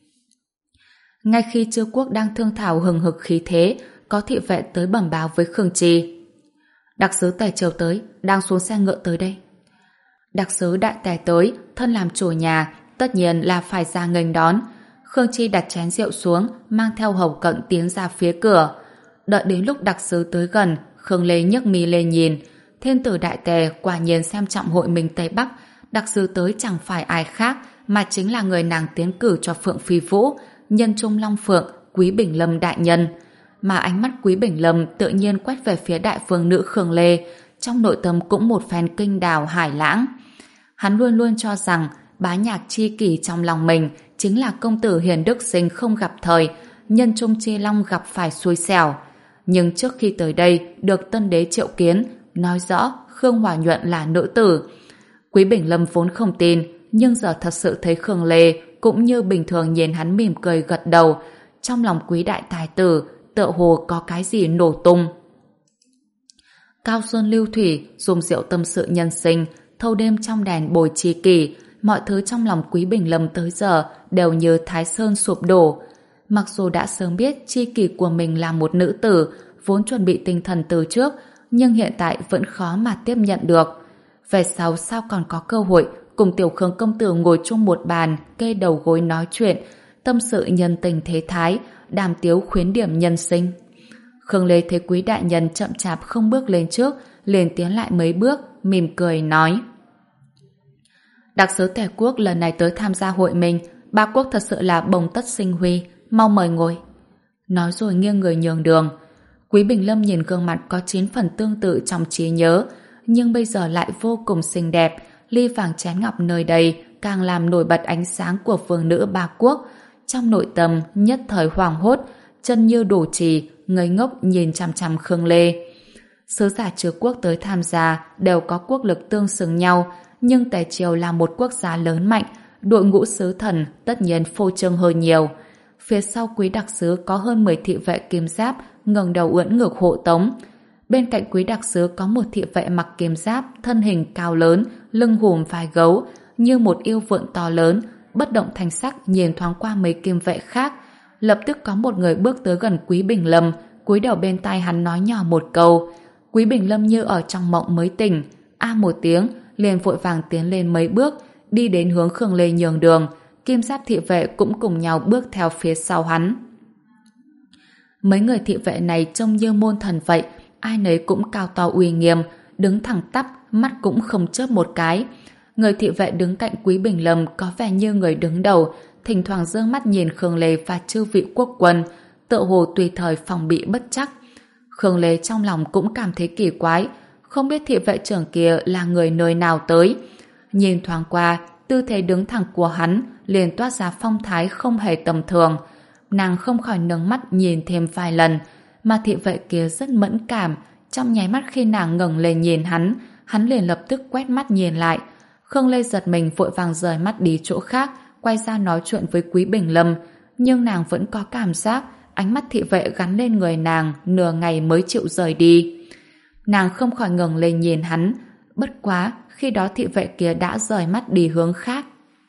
A: Ngay khi chư quốc đang thương thảo hừng hực khí thế, có thị vệ tới bẩm báo với Khương Chi. Đặc sứ Tề Triều tới, đang xuống xe ngựa tới đây. Đặc sứ đại tề tới, thân làm chủ nhà, tất nhiên là phải ra nghênh đón. Khương Chi đặt chén rượu xuống, mang theo hầu cận tiến ra phía cửa. Đợi đến lúc đặc sứ tới gần, Khương Lê nhấc mi lên nhìn. Thiên tử đại tề quả nhiên xem trọng hội mình Tây Bắc. Đặc sứ tới chẳng phải ai khác, mà chính là người nàng tiến cử cho Phượng Phi Vũ, nhân trung Long Phượng, Quý Bình Lâm đại nhân. Mà ánh mắt Quý Bình Lâm tự nhiên quét về phía đại vương nữ Khương Lê, trong nội tâm cũng một phen kinh đào hải lãng. Hắn luôn luôn cho rằng bá nhạc chi kỷ trong lòng mình chính là công tử hiền đức sinh không gặp thời, nhân trung chi long gặp phải xui xẻo. Nhưng trước khi tới đây được tân đế triệu kiến, nói rõ Khương Hòa Nhuận là nữ tử. Quý Bình Lâm vốn không tin, nhưng giờ thật sự thấy Khương Lê cũng như bình thường nhìn hắn mỉm cười gật đầu. Trong lòng quý đại tài tử tựa hồ có cái gì nổ tung. Cao Xuân Lưu Thủy dùng rượu tâm sự nhân sinh, thâu đêm trong đèn bồi tri kỷ, mọi thứ trong lòng Quý Bình Lâm tới giờ đều như Thái Sơn sụp đổ. Mặc dù đã sớm biết tri kỷ của mình là một nữ tử, vốn chuẩn bị tinh thần từ trước, nhưng hiện tại vẫn khó mà tiếp nhận được. Về sau sao còn có cơ hội cùng Tiểu Khương công tử ngồi chung một bàn, kê đầu gối nói chuyện, tâm sự nhân tình thế thái, đàm tiếu khuyến điểm nhân sinh. Khương Lê thấy Quý đại nhân chậm chạp không bước lên trước, liền tiến lại mấy bước, mỉm cười nói: Đặc sứ Tề quốc lần này tới tham gia hội mình, ba quốc thật sự là bồng tất sinh huy, mau mời ngồi. Nói rồi nghiêng người nhường đường. Quý Bình Lâm nhìn gương mặt có chín phần tương tự trong trí nhớ, nhưng bây giờ lại vô cùng xinh đẹp, ly vàng chén ngọc nơi đây càng làm nổi bật ánh sáng của vương nữ ba quốc. Trong nội tâm nhất thời hoảng hốt, chân như đổ trì, ngây ngốc nhìn chằm chằm Khương Lê. Sứ giả chư quốc tới tham gia đều có quốc lực tương xứng nhau, nhưng Tề Triều là một quốc gia lớn mạnh, đội ngũ sứ thần tất nhiên phô trương hơn nhiều. Phía sau quý đặc sứ có hơn mười thị vệ kim giáp ngẩng đầu ưỡn ngược hộ tống. Bên cạnh quý đặc sứ có một thị vệ mặc kim giáp, thân hình cao lớn, lưng hùm vai gấu, như một yêu vượn to lớn, bất động thanh sắc nhìn thoáng qua mấy kim vệ khác. Lập tức có một người bước tới gần Quý Bình Lâm, cúi đầu bên tai hắn nói nhỏ một câu. Quý Bình Lâm như ở trong mộng mới tỉnh, a một tiếng, liền vội vàng tiến lên mấy bước, đi đến hướng Khương Lê nhường đường. Kim giáp thị vệ cũng cùng nhau bước theo phía sau hắn. Mấy người thị vệ này trông như môn thần vậy, ai nấy cũng cao to uy nghiêm, đứng thẳng tắp, mắt cũng không chớp một cái. Người thị vệ đứng cạnh Quý Bình Lâm có vẻ như người đứng đầu, thỉnh thoảng giương mắt nhìn Khương Lê và chư vị quốc quân, tựa hồ tùy thời phòng bị bất trắc. Khương Lê trong lòng cũng cảm thấy kỳ quái, không biết thị vệ trưởng kia là người nơi nào tới. Nhìn thoáng qua, tư thế đứng thẳng của hắn liền toát ra phong thái không hề tầm thường. Nàng không khỏi nâng mắt nhìn thêm vài lần, mà thị vệ kia rất mẫn cảm. Trong nháy mắt khi nàng ngẩng lên nhìn hắn, hắn liền lập tức quét mắt nhìn lại. Khương Lê giật mình vội vàng rời mắt đi chỗ khác, quay ra nói chuyện với Quý Bình Lâm, nhưng nàng vẫn có cảm giác ánh mắt thị vệ gắn lên người nàng nửa ngày mới chịu rời đi. Nàng không khỏi ngẩng lên nhìn hắn, bất quá khi đó thị vệ kia đã rời mắt đi hướng khác.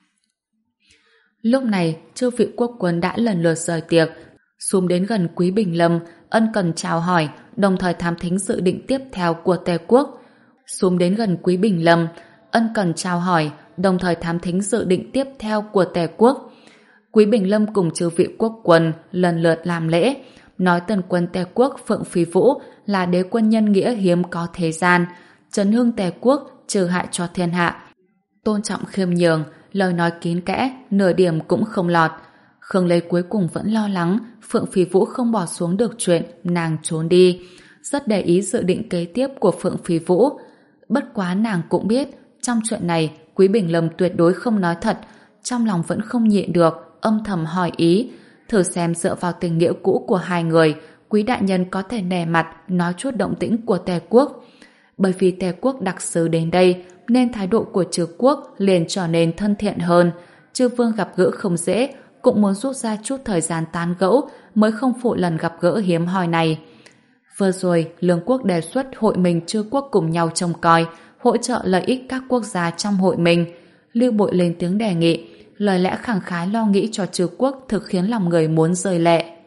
A: Lúc này, chư vị quốc quân đã lần lượt rời tiệc, xúm đến gần Quý Bình Lâm, ân cần chào hỏi, đồng thời thám thính dự định tiếp theo của Tề quốc. Xúm đến gần Quý Bình Lâm, ân cần chào hỏi, đồng thời thám thính dự định tiếp theo của Tề quốc. Quý Bình Lâm cùng chư vị quốc quân lần lượt làm lễ, nói tần quân Tề quốc Phượng Phi Vũ là đế quân nhân nghĩa hiếm có thế gian, trấn hưng Tề quốc, trừ hại cho thiên hạ, tôn trọng khiêm nhường, lời nói kín kẽ, nửa điểm cũng không lọt. Khương Lê cuối cùng vẫn lo lắng Phượng Phi Vũ không bỏ xuống được chuyện, nàng trốn đi, rất để ý dự định kế tiếp của Phượng Phi Vũ. Bất quá nàng cũng biết trong chuyện này Quý Bình Lâm tuyệt đối không nói thật, trong lòng vẫn không nhịn được, âm thầm hỏi ý, thử xem dựa vào tình nghĩa cũ của hai người, Quý đại nhân có thể nể mặt nói chút động tĩnh của Tề quốc. Bởi vì Tề quốc đặc sứ đến đây nên thái độ của Trừ quốc liền trở nên thân thiện hơn. Trừ vương gặp gỡ không dễ, cũng muốn rút ra chút thời gian tán gẫu mới không phụ lần gặp gỡ hiếm hoi này. Vừa rồi, Lương quốc đề xuất hội mình Trừ quốc cùng nhau trông coi, hỗ trợ lợi ích các quốc gia trong hội mình. Lưu Bội lên tiếng đề nghị, lời lẽ khẳng khái lo nghĩ cho Trừ quốc thực khiến lòng người muốn rơi lệ.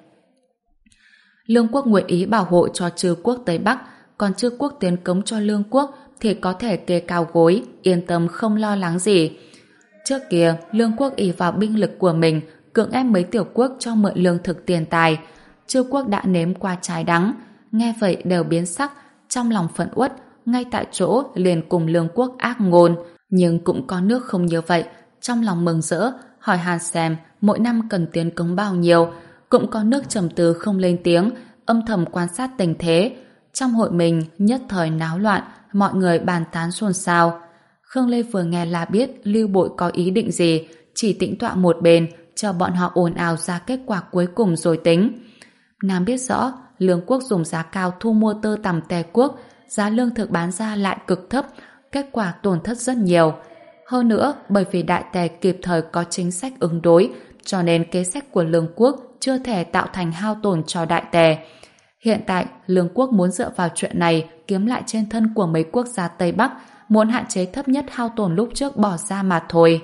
A: Lương quốc nguyện ý bảo hộ cho Trừ quốc Tây Bắc, còn Trừ quốc tiến cống cho Lương quốc thì có thể kê cao gối, yên tâm không lo lắng gì. Trước kia, Lương quốc ỷ vào binh lực của mình, cưỡng ép mấy tiểu quốc cho mượn lương thực tiền tài. Trừ quốc đã nếm qua trái đắng, nghe vậy đều biến sắc, trong lòng phẫn uất, ngay tại chỗ liền cùng Lương quốc ác ngôn. Nhưng cũng có nước không như vậy, trong lòng mừng rỡ, hỏi han xem mỗi năm cần tiến cống bao nhiêu. Cũng có nước trầm tư không lên tiếng, âm thầm quan sát tình thế. Trong hội mình nhất thời náo loạn, mọi người bàn tán xôn xao. Khương Lê vừa nghe là biết Lưu Bội có ý định gì, chỉ tĩnh tọa một bên, cho bọn họ ồn ào ra kết quả cuối cùng rồi tính. Nàng biết rõ, Lương quốc dùng giá cao thu mua tơ tằm Tề quốc, giá lương thực bán ra lại cực thấp, kết quả tổn thất rất nhiều. Hơn nữa, bởi vì Đại Tề kịp thời có chính sách ứng đối, cho nên kế sách của Lương quốc chưa thể tạo thành hao tổn cho Đại Tề. Hiện tại, Lương quốc muốn dựa vào chuyện này kiếm lại trên thân của mấy quốc gia Tây Bắc, muốn hạn chế thấp nhất hao tổn lúc trước bỏ ra mà thôi.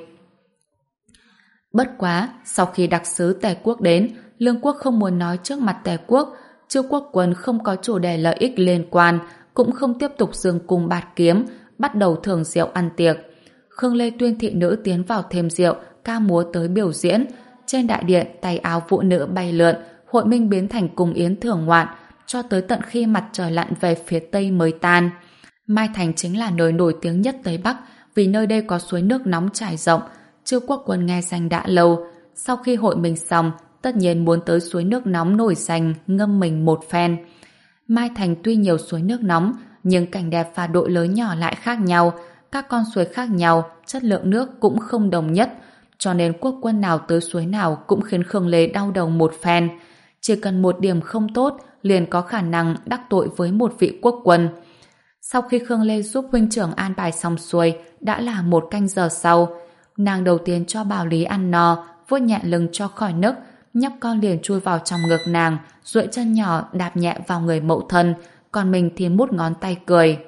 A: Bất quá, sau khi đặc sứ Tề quốc đến, Lương quốc không muốn nói trước mặt Tề quốc, Trư quốc quân không có chủ đề lợi ích liên quan, cũng không tiếp tục dương cung bạt kiếm, bắt đầu thưởng rượu ăn tiệc. Khương Lê tuyên thị nữ tiến vào thêm rượu, ca múa tới biểu diễn. Trên đại điện, tay áo phụ nữ bay lượn, hội minh biến thành cung yến thưởng ngoạn, cho tới tận khi mặt trời lặn về phía tây mới tan. Mai Thành chính là nơi nổi tiếng nhất Tây Bắc vì nơi đây có suối nước nóng trải rộng. Chư Quốc Quân nghe danh đã lâu, sau khi hội mình xong, tất nhiên muốn tới suối nước nóng nổi danh ngâm mình một phen. Mai Thành tuy nhiều suối nước nóng, nhưng cảnh đẹp và độ lớn nhỏ lại khác nhau. Các con suối khác nhau, chất lượng nước cũng không đồng nhất, cho nên Quốc Quân nào tới suối nào cũng khiến Khương Lê đau đầu một phen. Chỉ cần một điểm không tốt, liền có khả năng đắc tội với một vị Quốc Quân. Sau khi Khương Lê giúp huynh trưởng an bài xong xuôi, đã là một canh giờ sau. Nàng đầu tiên cho Bảo Lý ăn no, vuốt nhẹ lưng cho khỏi nức, nhóc con liền chui vào trong ngực nàng, duỗi chân nhỏ đạp nhẹ vào người mẫu thân, còn mình thì mút ngón tay cười.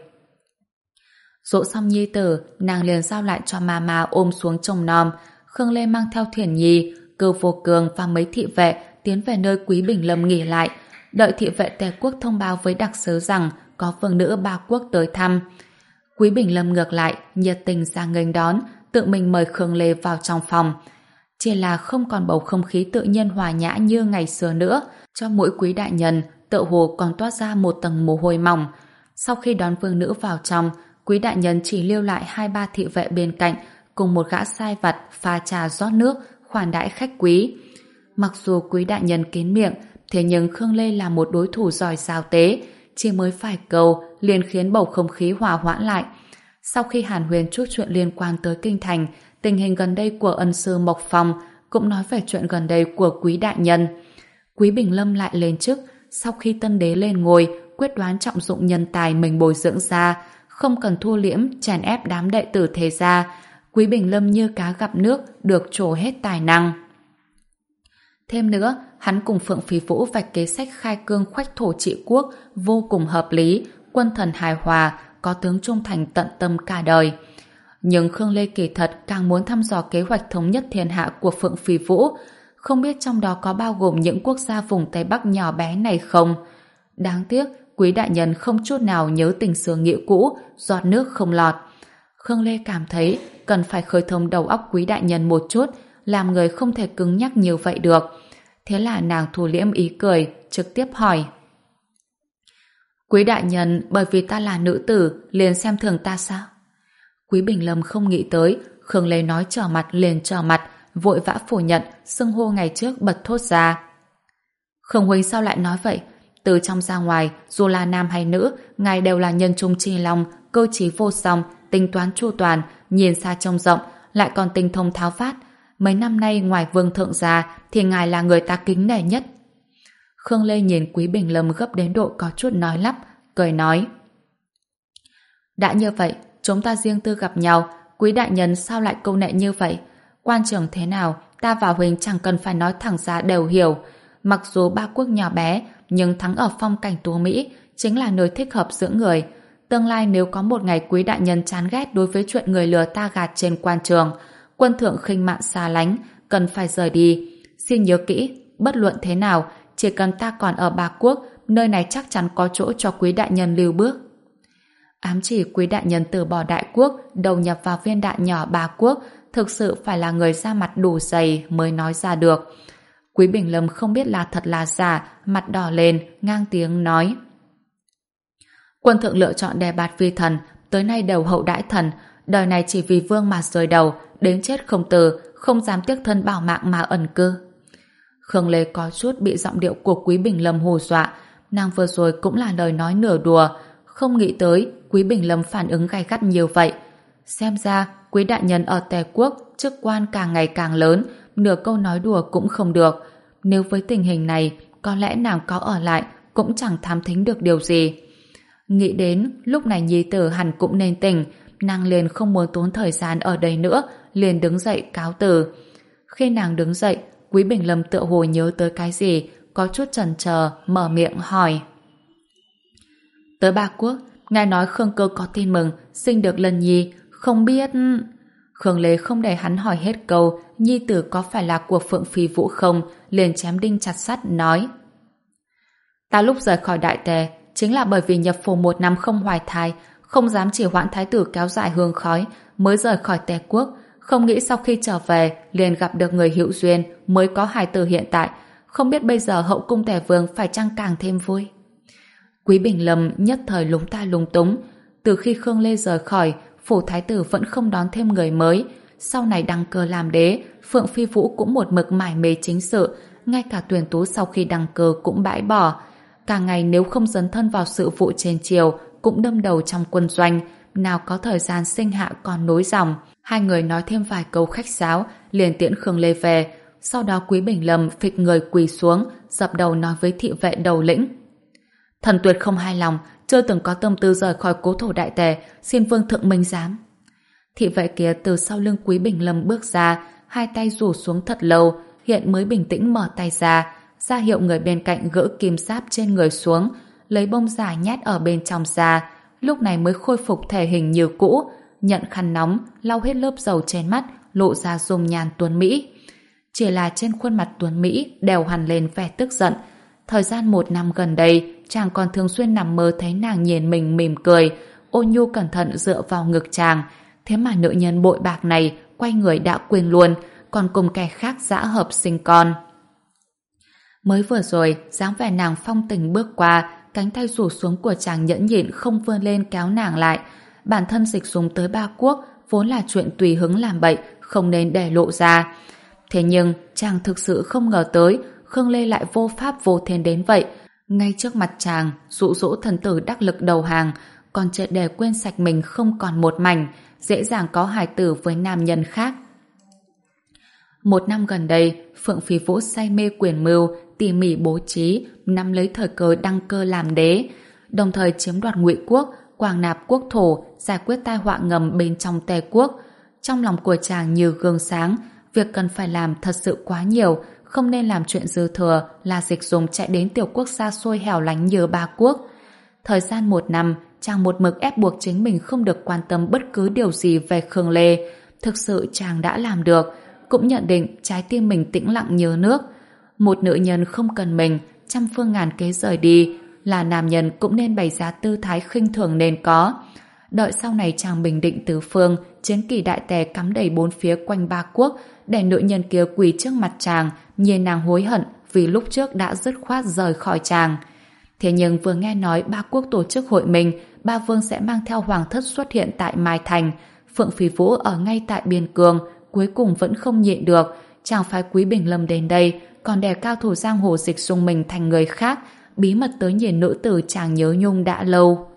A: Dỗ xong nhi tử, nàng liền giao lại cho mama ôm xuống trông nom. Khương Lê mang theo Thiển Nhi, Cư Vô Cường và mấy thị vệ tiến về nơi Quý Bình Lâm nghỉ lại. Đợi thị vệ Tề Quốc thông báo với đặc sứ rằng có vương nữ ba quốc tới thăm. Quý Bình Lâm ngược lại nhiệt tình ra nghênh đón, tự mình mời Khương Lê vào trong phòng. Chỉ là không còn bầu không khí tự nhiên hòa nhã như ngày xưa nữa, cho mỗi quý đại nhân tựa hồ còn toát ra một tầng mồ hôi mỏng. Sau khi đón vương nữ vào trong, quý đại nhân chỉ lưu lại hai ba thị vệ bên cạnh cùng một gã sai vặt pha trà rót nước khoản đãi khách quý. Mặc dù quý đại nhân kín miệng, thế nhưng Khương Lê là một đối thủ giỏi giao tế, chỉ mới vài câu liền khiến bầu không khí hòa hoãn lại. Sau khi Hàn Huyền chút chuyện liên quan tới kinh thành, tình hình gần đây của ân sư Mộc Phong, cũng nói về chuyện gần đây của quý đại nhân. Quý Bình Lâm lại lên chức, sau khi tân đế lên ngôi, quyết đoán trọng dụng nhân tài mình bồi dưỡng ra, không cần thua liễm chèn ép đám đệ tử thế gia. Quý Bình Lâm như cá gặp nước, được trổ hết tài năng. Thêm nữa, hắn cùng Phượng Phí Vũ vạch kế sách khai cương khoách thổ trị quốc vô cùng hợp lý, quân thần hài hòa, có tướng trung thành tận tâm cả đời. Nhưng Khương Lê kỳ thật càng muốn thăm dò kế hoạch thống nhất thiên hạ của Phượng Phí Vũ, không biết trong đó có bao gồm những quốc gia vùng Tây Bắc nhỏ bé này không. Đáng tiếc, quý đại nhân không chút nào nhớ tình xưa nghĩa cũ, giọt nước không lọt. Khương Lê cảm thấy cần phải khơi thông đầu óc quý đại nhân một chút, làm người không thể cứng nhắc như vậy được. Thế là nàng thu liễm ý cười, trực tiếp hỏi: Quý đại nhân bởi vì ta là nữ tử liền xem thường ta sao? Quý Bình Lâm không nghĩ tới, Khương Lê nói trở mặt liền trở mặt, vội vã phủ nhận, xưng hô ngày trước bật thốt ra. Khương huynh sao lại nói vậy? Từ trong ra ngoài, dù là nam hay nữ, ngài đều là nhân trung chi long, cơ trí vô song, tính toán chu toàn, nhìn xa trông rộng, lại còn tinh thông tháo vát. Mấy năm nay ngoài vương thượng ra thì ngài là người ta kính nể nhất. Khương Lê nhìn Quý Bình Lâm gấp đến độ có chút nói lắp, cười nói: Đã như vậy, chúng ta riêng tư gặp nhau, quý đại nhân sao lại câu nệ như vậy? Quan trường thế nào, ta và Huỳnh chẳng cần phải nói thẳng ra đều hiểu. Mặc dù ba quốc nhỏ bé, nhưng thắng ở phong cảnh tú Mỹ chính là nơi thích hợp giữa người. Tương lai nếu có một ngày quý đại nhân chán ghét đối với chuyện người lừa ta gạt trên quan trường, quân thượng khinh mạn xa lánh, cần phải rời đi. Xin nhớ kỹ, bất luận thế nào, chỉ cần ta còn ở ba quốc, nơi này chắc chắn có chỗ cho quý đại nhân lưu bước. Ám chỉ quý đại nhân từ bỏ đại quốc, đầu nhập vào viên đạn nhỏ ba quốc, thực sự phải là người ra mặt đủ dày mới nói ra được. Quý Bình Lâm không biết là thật là giả, mặt đỏ lên, ngang tiếng nói: Quân thượng lựa chọn đề bạt vi thần, tới nay đều hậu đãi thần, đời này chỉ vì vương mà rời đầu, đến chết không từ, không dám tiếc thân bảo mạng mà ẩn cư. Khương Lê có chút bị giọng điệu của Quý Bình Lâm hù dọa, nàng vừa rồi cũng là lời nói nửa đùa, không nghĩ tới Quý Bình Lâm phản ứng gay gắt nhiều vậy. Xem ra quý đại nhân ở Tề Quốc chức quan càng ngày càng lớn, nửa câu nói đùa cũng không được. Nếu với tình hình này, có lẽ nàng có ở lại cũng chẳng thám thính được điều gì. Nghĩ đến lúc này nhi tử hẳn cũng nên tỉnh, nàng liền không muốn tốn thời gian ở đây nữa, liền đứng dậy cáo từ. Khi nàng đứng dậy, Quý Bình Lâm tựa hồ nhớ tới cái gì, có chút chần chờ mở miệng hỏi: Tới ba quốc, ngài nói Khương Cơ có tin mừng sinh được lần nhi, không biết... Khương Lê không để hắn hỏi hết câu nhi tử có phải là của Phượng Phi Vũ không, liền chém đinh chặt sắt nói: Ta lúc rời khỏi Đại Tề chính là bởi vì nhập phủ một năm không hoài thai, không dám chỉ hoãn thái tử kéo dài hương khói, mới rời khỏi Tề Quốc. Không nghĩ sau khi trở về liền gặp được người hữu duyên, mới có hài tử hiện tại. Không biết bây giờ hậu cung Tề Vương phải chăng càng thêm vui. Quý Bình Lâm nhất thời lúng ta lúng túng. Từ khi Khương Lê rời khỏi, phủ thái tử vẫn không đón thêm người mới. Sau này đăng cơ làm đế, Phượng Phi Vũ cũng một mực mải mê chính sự, ngay cả tuyển tú sau khi đăng cơ cũng bãi bỏ. Cả ngày nếu không dấn thân vào sự vụ trên triều, cũng đâm đầu trong quân doanh, nào có thời gian sinh hạ con nối dòng. Hai người nói thêm vài câu khách sáo, liền tiễn Khương Lê về. Sau đó Quý Bình Lâm phịch người quỳ xuống, dập đầu nói với thị vệ đầu lĩnh: Thần tuyệt không hài lòng, chưa từng có tâm tư rời khỏi cố thổ đại tề, xin vương thượng minh giám. Thị vệ kia từ sau lưng Quý Bình Lâm bước ra, hai tay rủ xuống thật lâu, hiện mới bình tĩnh mở tay ra, ra hiệu người bên cạnh gỡ kim giáp trên người xuống, lấy bông giả nhét ở bên trong ra, lúc này mới khôi phục thể hình như cũ, nhận khăn nóng, lau hết lớp dầu trên mắt, lộ ra dung nhan tuấn Mỹ. Chỉ là trên khuôn mặt tuấn Mỹ đều hằn lên vẻ tức giận. Thời gian một năm gần đây, chàng còn thường xuyên nằm mơ thấy nàng nhìn mình mỉm cười, ôn nhu cẩn thận dựa vào ngực chàng. Thế mà nữ nhân bội bạc này quay người đã quên luôn, còn cùng kẻ khác dã hợp sinh con. Mới vừa rồi, dáng vẻ nàng phong tình bước qua, cánh tay rủ xuống của chàng nhẫn nhịn không vươn lên kéo nàng lại. Bản thân Dịch Dung tới ba quốc vốn là chuyện tùy hứng làm bậy, không nên để lộ ra. Thế nhưng chàng thực sự không ngờ tới Khương Lê lại vô pháp vô thiên đến vậy. Ngay trước mặt chàng dụ dỗ thần tử đắc lực đầu hàng, còn triệt để quên sạch mình không còn một mảnh, dễ dàng có hài tử với nam nhân khác. Một năm gần đây, Phượng Phi Vũ say mê quyền mưu, tỉ mỉ bố trí, nắm lấy thời cơ đăng cơ làm đế, đồng thời chiếm đoạt Ngụy quốc, quảng nạp quốc thổ, giải quyết tai họa ngầm bên trong Tề quốc. Trong lòng của chàng như gương sáng, việc cần phải làm thật sự quá nhiều, không nên làm chuyện dư thừa là Dịch Dung chạy đến tiểu quốc xa xôi hẻo lánh như ba quốc. Thời gian một năm, chàng một mực ép buộc chính mình không được quan tâm bất cứ điều gì về Khương Lê. Thực sự chàng đã làm được, cũng nhận định trái tim mình tĩnh lặng như nước. Một nữ nhân không cần mình, trăm phương ngàn kế rời đi, là nam nhân cũng nên bày ra tư thái khinh thường nên có. Đợi sau này chàng bình định tứ phương, chiến kỳ đại tề cắm đầy bốn phía quanh ba quốc, để nữ nhân kia quỳ trước mặt chàng, nhìn nàng hối hận vì lúc trước đã dứt khoát rời khỏi chàng. Thế nhưng vừa nghe nói ba quốc tổ chức hội mình, ba vương sẽ mang theo hoàng thất xuất hiện tại Mai Thành, Phượng Phi Vũ ở ngay tại biên cương, cuối cùng vẫn không nhịn được, chàng phái Quý Bình Lâm đến đây, còn đè cao thủ giang hồ Dịch Dung mình thành người khác, bí mật tới nhìn nữ tử chàng nhớ nhung đã lâu.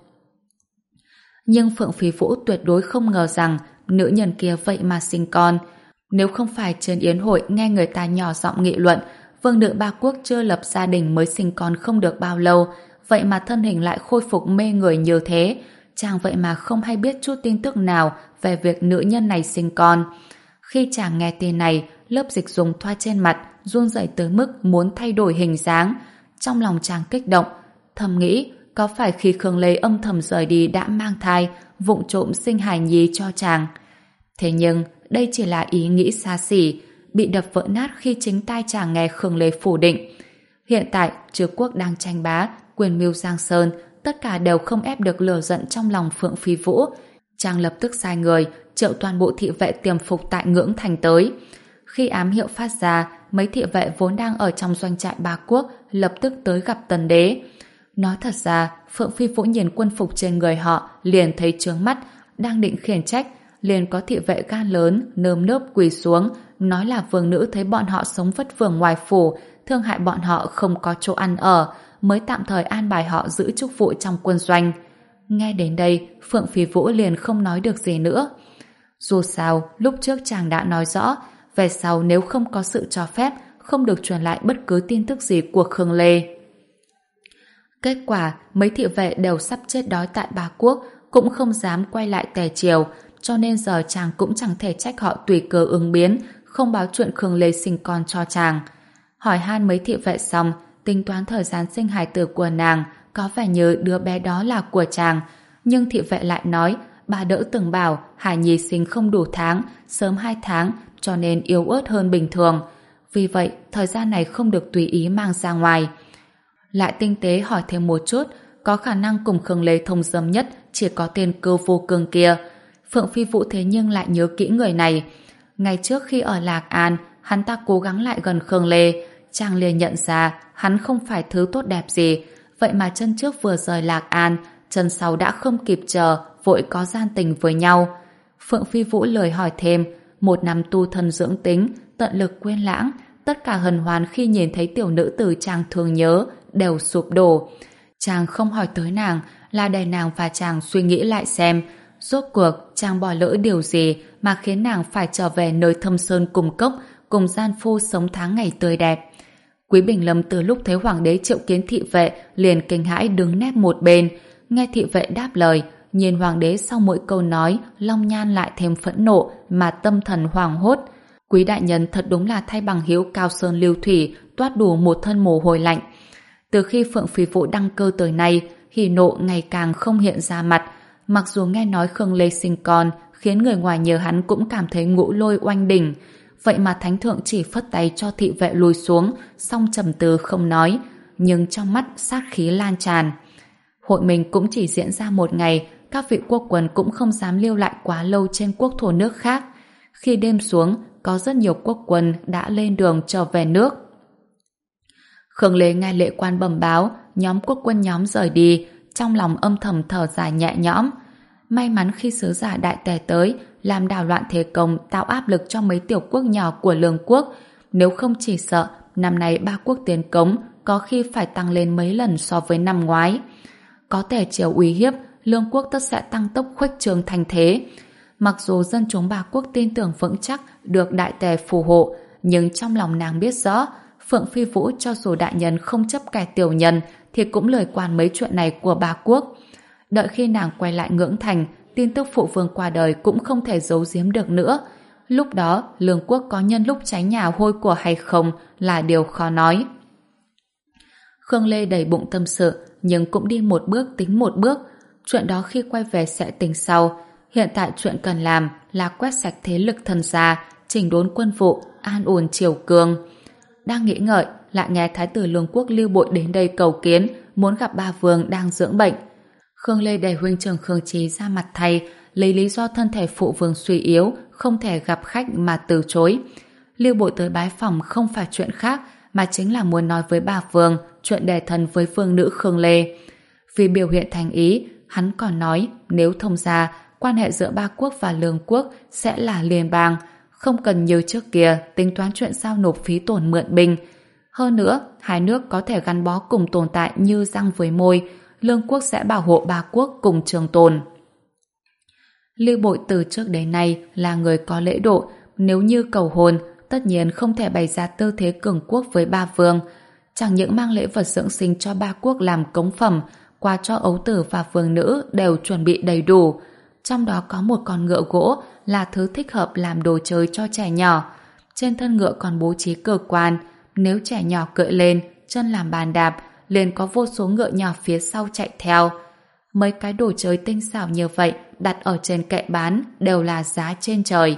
A: Nhưng Phượng Phi Vũ tuyệt đối không ngờ rằng nữ nhân kia vậy mà sinh con. Nếu không phải trên yến hội nghe người ta nhỏ giọng nghị luận, vương nữ ba quốc chưa lập gia đình mới sinh con không được bao lâu, vậy mà thân hình lại khôi phục mê người như thế, chàng vậy mà không hay biết chút tin tức nào về việc nữ nhân này sinh con. Khi chàng nghe tin này, lớp Dịch Dung thoa trên mặt run rẩy tới mức muốn thay đổi hình dáng. Trong lòng chàng kích động, thầm nghĩ có phải khi Khương Lê âm thầm rời đi đã mang thai, vụng trộm sinh hài nhi cho chàng. Thế nhưng đây chỉ là ý nghĩ xa xỉ, bị đập vỡ nát khi chính tai chàng nghe Khương Lê phủ định. Hiện tại Trứ quốc đang tranh bá, quyền mưu Giang Sơn, tất cả đều không ép được lửa giận trong lòng Phượng Phi Vũ. Chàng lập tức sai người triệu toàn bộ thị vệ tiềm phục tại Ngưỡng Thành tới. Khi ám hiệu phát ra, mấy thị vệ vốn đang ở trong doanh trại ba quốc lập tức tới gặp tần đế. Nói thật ra, Phượng Phi Vũ nhìn quân phục trên người họ liền thấy chướng mắt, đang định khiển trách, liền có thị vệ gan lớn nơm nớp quỳ xuống, nói là vương nữ thấy bọn họ sống vất vưởng ngoài phủ, thương hại bọn họ không có chỗ ăn ở, mới tạm thời an bài họ giữ chức vụ trong quân doanh. Nghe đến đây, Phượng Phi Vũ liền không nói được gì nữa. Dù sao, lúc trước chàng đã nói rõ, về sau nếu không có sự cho phép, không được truyền lại bất cứ tin tức gì của Khương Lê. Kết quả, mấy thị vệ đều sắp chết đói tại Ba Quốc, cũng không dám quay lại Tề Triều, cho nên giờ chàng cũng chẳng thể trách họ tùy cơ ứng biến, không báo chuyện Khương Lê sinh con cho chàng. Hỏi han mấy thị vệ xong, tính toán thời gian sinh hài tử của nàng, có vẻ như đứa bé đó là của chàng, nhưng thị vệ lại nói bà đỡ từng bảo hài nhi sinh không đủ tháng, sớm hai tháng, cho nên yếu ớt hơn bình thường. Vì vậy, thời gian này không được tùy ý mang ra ngoài. Lại tinh tế hỏi thêm một chút, có khả năng cùng Khương Lê thông dâm nhất chỉ có tên Cơ Vô Cương kia. Phượng Phi Vũ thế nhưng lại nhớ kỹ người này. Ngày trước khi ở Lạc An, hắn ta cố gắng lại gần Khương Lê, chàng liền nhận ra hắn không phải thứ tốt đẹp gì, vậy mà chân trước vừa rời Lạc An, chân sau đã không kịp chờ, vội có gian tình với nhau. Phượng Phi Vũ lời hỏi thêm, một năm tu thân dưỡng tính, tận lực quên lãng, tất cả hân hoan khi nhìn thấy tiểu nữ tử chàng thương nhớ đều sụp đổ. Chàng không hỏi tới nàng, là để nàng và chàng suy nghĩ lại xem, rốt cuộc chàng bỏ lỡ điều gì mà khiến nàng phải trở về nơi thâm sơn cùng cốc, cùng gian phu sống tháng ngày tươi đẹp. Quý Bình Lâm từ lúc thấy hoàng đế triệu kiến thị vệ liền kinh hãi đứng nép một bên, nghe thị vệ đáp lời, nhìn hoàng đế sau mỗi câu nói, long nhan lại thêm phẫn nộ mà tâm thần hoảng hốt. Quý đại nhân thật đúng là thay bằng hữu cao sơn lưu thủy, toát đủ một thân mồ hôi lạnh. Từ khi Phượng Phi Vũ đăng cơ tới nay, hỉ nộ ngày càng không hiện ra mặt. Mặc dù nghe nói Khương Lê sinh con, khiến người ngoài nhờ hắn cũng cảm thấy ngũ lôi oanh đỉnh. Vậy mà thánh thượng chỉ phất tay cho thị vệ lùi xuống, song trầm tư không nói, nhưng trong mắt sát khí lan tràn. Hội mình cũng chỉ diễn ra một ngày, các vị quốc quân cũng không dám lưu lại quá lâu trên quốc thổ nước khác. Khi đêm xuống, có rất nhiều quốc quân đã lên đường trở về nước. Khương Lê nghe lệ quan bẩm báo, nhóm quốc quân nhóm rời đi, trong lòng âm thầm thở dài nhẹ nhõm. May mắn khi sứ giả đại tề tới, làm đảo loạn thế công, tạo áp lực cho mấy tiểu quốc nhỏ của Lương quốc. Nếu không chỉ sợ, năm nay ba quốc tiến cống có khi phải tăng lên mấy lần so với năm ngoái. Có tề triều uy hiếp, Lương quốc tất sẽ tăng tốc khuếch trương thành thế. Mặc dù dân chúng ba quốc tin tưởng vững chắc được đại tề phù hộ, nhưng trong lòng nàng biết rõ, Phượng Phi Vũ cho dù đại nhân không chấp kẻ tiểu nhân thì cũng lười quản mấy chuyện này của ba quốc. Đợi khi nàng quay lại Ngưỡng Thành, tin tức phụ vương qua đời cũng không thể giấu giếm được nữa. Lúc đó, Lương quốc có nhân lúc cháy nhà hôi của hay không là điều khó nói. Khương Lê đầy bụng tâm sự, nhưng cũng đi một bước tính một bước. Chuyện đó khi quay về sẽ tính sau. Hiện tại chuyện cần làm là quét sạch thế lực thần gia, chỉnh đốn quân vụ, an ổn triều cương. Đang nghĩ ngợi, lại nghe Thái tử Lương quốc Lưu Bội đến đây cầu kiến, muốn gặp ba vương đang dưỡng bệnh. Khương Lê đẩy huynh trưởng Khương Chí ra mặt thay, lấy lý do thân thể phụ vương suy yếu, không thể gặp khách mà từ chối. Lưu Bội tới bái phòng không phải chuyện khác, mà chính là muốn nói với ba vương chuyện đề thân với vương nữ Khương Lê. Vì biểu hiện thành ý, hắn còn nói nếu thông ra, quan hệ giữa ba quốc và Lương quốc sẽ là liên bang, không cần như trước kia tính toán chuyện giao nộp phí tổn mượn binh. Hơn nữa, hai nước có thể gắn bó cùng tồn tại như răng với môi, Lương quốc sẽ bảo hộ ba quốc cùng trường tồn. Lưu Bội từ trước đến nay là người có lễ độ, nếu như cầu hôn, tất nhiên không thể bày ra tư thế cường quốc với ba vương. Chẳng những mang lễ vật dưỡng sinh cho ba quốc làm cống phẩm, quà cho ấu tử và vương nữ đều chuẩn bị đầy đủ. Trong đó có một con ngựa gỗ là thứ thích hợp làm đồ chơi cho trẻ nhỏ. Trên thân ngựa còn bố trí cơ quan, nếu trẻ nhỏ cưỡi lên, chân làm bàn đạp, liền có vô số ngựa nhỏ phía sau chạy theo. Mấy cái đồ chơi tinh xảo như vậy đặt ở trên kệ bán đều là giá trên trời.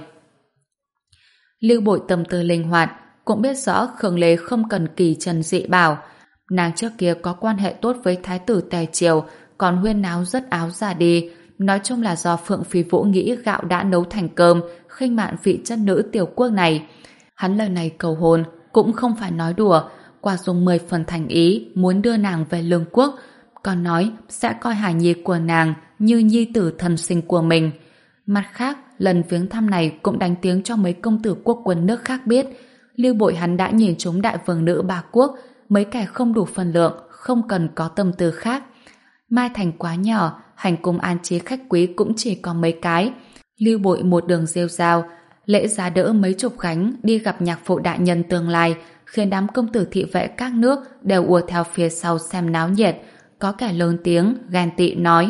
A: Lưu Bội tâm tư linh hoạt, cũng biết rõ Khương Lê không cần kỳ trần dị bảo. Nàng trước kia có quan hệ tốt với Thái tử Tề Triều, còn huyên náo rất áo ra đi. Nói chung là do Phượng Phi Vũ nghĩ gạo đã nấu thành cơm, khinh mạn vị chân nữ tiểu quốc này. Hắn lần này cầu hôn cũng không phải nói đùa, quả dùng mười phần thành ý muốn đưa nàng về Lương quốc, còn nói sẽ coi hài nhi của nàng như nhi tử thần sinh của mình. Mặt khác, lần viếng thăm này cũng đánh tiếng cho mấy công tử quốc quân nước khác biết, Lưu Bội hắn đã nhìn chúng đại vương nữ ba quốc, mấy kẻ không đủ phần lượng, không cần có tâm tư khác. Mai Thành quá nhỏ, hành cung an trí khách quý cũng chỉ có mấy cái. Lưu Bội một đường rêu rao, lễ giá đỡ mấy chục gánh đi gặp nhạc phụ đại nhân tương lai, khiến đám công tử thị vệ các nước đều ùa theo phía sau xem náo nhiệt. Có kẻ lớn tiếng, ghen tị nói: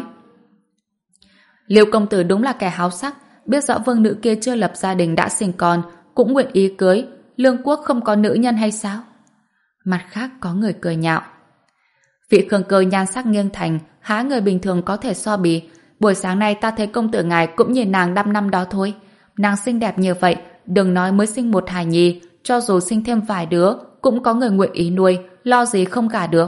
A: Lưu công tử đúng là kẻ háo sắc, biết rõ vương nữ kia chưa lập gia đình đã sinh con, cũng nguyện ý cưới. Lương quốc không có nữ nhân hay sao? Mặt khác có người cười nhạo: Vị Khương cơ nhan sắc nghiêng thành, há người bình thường có thể so bì. Buổi sáng nay ta thấy công tử ngài cũng nhìn nàng đăm năm đó thôi. Nàng xinh đẹp như vậy, đừng nói mới sinh một hài nhi, cho dù sinh thêm vài đứa cũng có người nguyện ý nuôi, lo gì không gả được.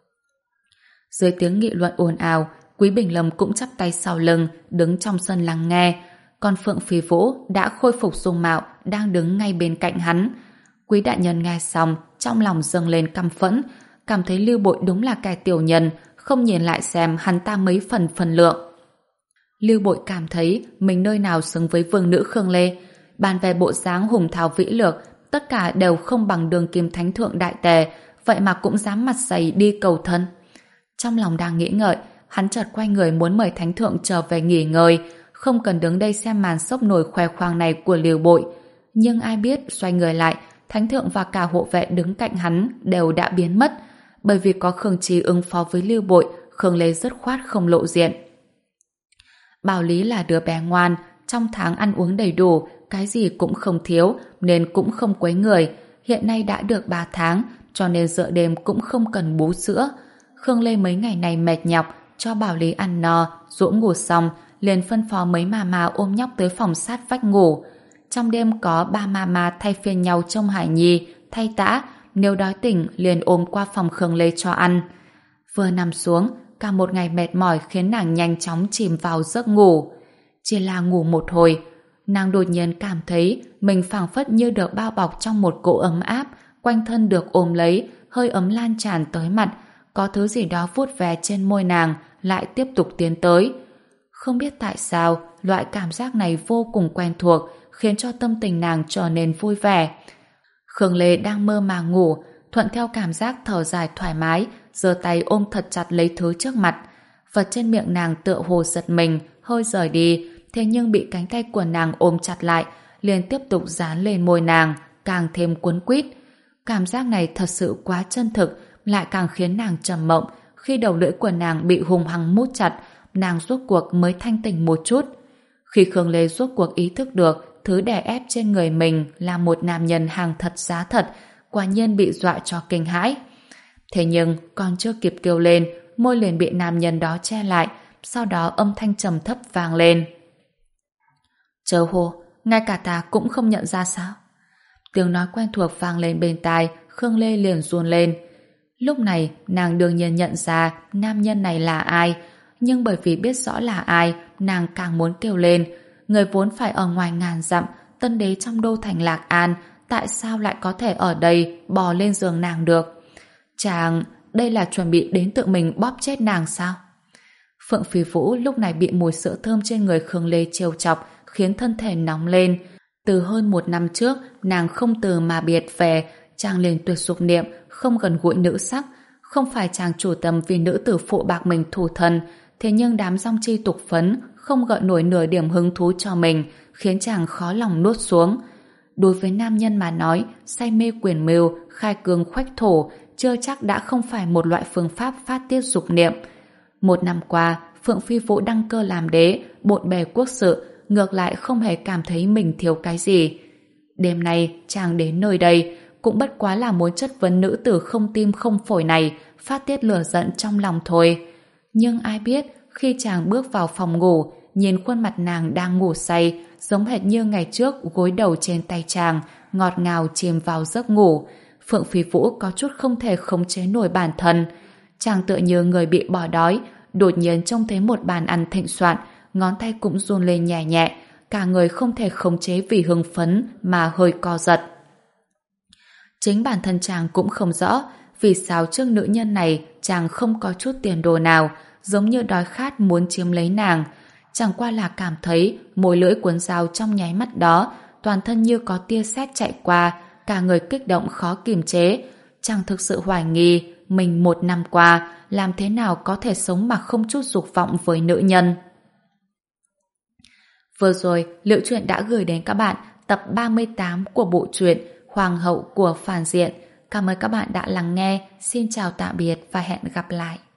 A: Dưới tiếng nghị luận ồn ào, Quý Bình Lâm cũng chắp tay sau lưng, đứng trong sân lắng nghe. Còn Phượng Phi Vũ đã khôi phục dung mạo, đang đứng ngay bên cạnh hắn. Quý đại nhân nghe xong, trong lòng dâng lên căm phẫn, cảm thấy Lưu Bội đúng là kẻ tiểu nhân, không nhìn lại xem hắn ta mấy phần phần lượng. Lưu Bội cảm thấy mình nơi nào xứng với vương nữ Khương Lê. Bàn về bộ dáng hùng tháo vĩ lược, tất cả đều không bằng đường kim thánh thượng đại tề, vậy mà cũng dám mặt dày đi cầu thân. Trong lòng đang nghĩ ngợi, hắn chợt quay người muốn mời thánh thượng trở về nghỉ ngơi, không cần đứng đây xem màn sốc nổi khoe khoang này của Lưu Bội. Nhưng ai biết xoay người lại, thánh thượng và cả hộ vệ đứng cạnh hắn đều đã biến mất, bởi vì có Khương Chí ứng phó với Lưu Bội, Khương Lê dứt khoát không lộ diện. Bảo Lý là đứa bé ngoan, trong tháng ăn uống đầy đủ, cái gì cũng không thiếu, nên cũng không quấy người. Hiện nay đã được ba tháng, cho nên dựa đêm cũng không cần bú sữa. Khương Lê mấy ngày này mệt nhọc, cho Bảo Lý ăn no, dỗ ngủ xong, liền phân phó mấy mama ôm nhóc tới phòng sát vách ngủ. Trong đêm có ba mama thay phiên nhau trông Hải Nhi, thay tã, nếu đói tỉnh liền ôm qua phòng Khương Lê cho ăn. Vừa nằm xuống, cả một ngày mệt mỏi khiến nàng nhanh chóng chìm vào giấc ngủ. Chỉ là ngủ một hồi, nàng đột nhiên cảm thấy mình phảng phất như được bao bọc trong một cỗ ấm áp, quanh thân được ôm lấy, hơi ấm lan tràn tới mặt, có thứ gì đó vuốt ve trên môi nàng, lại tiếp tục tiến tới. Không biết tại sao, loại cảm giác này vô cùng quen thuộc, khiến cho tâm tình nàng trở nên vui vẻ. Khương Lê đang mơ màng ngủ, thuận theo cảm giác thở dài thoải mái, giơ tay ôm thật chặt lấy thứ trước mặt. Vật trên miệng nàng tựa hồ giật mình, hơi rời đi, thế nhưng bị cánh tay của nàng ôm chặt lại, liền tiếp tục dán lên môi nàng, càng thêm cuốn quýt. Cảm giác này thật sự quá chân thực, lại càng khiến nàng trầm mộng. Khi đầu lưỡi của nàng bị hung hăng mút chặt, nàng rốt cuộc mới thanh tỉnh một chút. Khi Khương Lê rốt cuộc ý thức được thứ đè ép trên người mình là một nam nhân hàng thật giá thật, quả nhiên bị dọa cho kinh hãi. Thế nhưng còn chưa kịp kêu lên, môi liền bị nam nhân đó che lại, sau đó âm thanh trầm thấp vang lên. Chớ hô, ngay cả ta cũng không nhận ra sao? Tiếng nói quen thuộc vang lên bên tai, Khương Lê liền run lên. Lúc này nàng đương nhiên nhận ra nam nhân này là ai, nhưng bởi vì biết rõ là ai, nàng càng muốn kêu lên. Người vốn phải ở ngoài ngàn dặm, tân đế trong đô thành Lạc An, tại sao lại có thể ở đây bò lên giường nàng được? Chàng, đây là chuẩn bị đến tự mình bóp chết nàng sao? Phượng Phi Vũ lúc này bị mùi sữa thơm trên người Khương Lê trêu chọc, khiến thân thể nóng lên. Từ hơn một năm trước, nàng không từ mà biệt về, chàng liền tuyệt dục niệm, không gần gũi nữ sắc. Không phải chàng chủ tâm vì nữ tử phụ bạc mình thủ thần, thế nhưng đám dòng chi tục phấn không gợi nổi nửa điểm hứng thú cho mình, khiến chàng khó lòng nuốt xuống. Đối với nam nhân mà nói, say mê quyền mưu, khai cương khoách thổ, chưa chắc đã không phải một loại phương pháp phát tiết dục niệm. Một năm qua, Phượng Phi Vũ đăng cơ làm đế, bộn bề quốc sự, ngược lại không hề cảm thấy mình thiếu cái gì. Đêm nay, chàng đến nơi đây, cũng bất quá là muốn chất vấn nữ tử không tim không phổi này, phát tiết lửa giận trong lòng thôi. Nhưng ai biết, khi chàng bước vào phòng ngủ, nhìn khuôn mặt nàng đang ngủ say, giống hệt như ngày trước gối đầu trên tay chàng, ngọt ngào chìm vào giấc ngủ. Phượng Phi Vũ có chút không thể khống chế nổi bản thân. Chàng tựa như người bị bỏ đói, đột nhiên trông thấy một bàn ăn thịnh soạn, ngón tay cũng run lên nhẹ nhẹ, cả người không thể khống chế vì hưng phấn mà hơi co giật. Chính bản thân chàng cũng không rõ vì sao trước nữ nhân này chàng không có chút tiền đồ nào, giống như đói khát muốn chiếm lấy nàng. Chẳng qua là cảm thấy môi lưỡi cuốn dao trong nháy mắt đó, toàn thân như có tia sét chạy qua, cả người kích động khó kiềm chế. Chàng thực sự hoài nghi mình một năm qua làm thế nào có thể sống mà không chút dục vọng với nữ nhân. Vừa rồi, Liệu Truyện đã gửi đến các bạn tập ba mươi tám của bộ truyện Hoàng hậu của phản diện. Cảm ơn các bạn đã lắng nghe. Xin chào tạm biệt và hẹn gặp lại.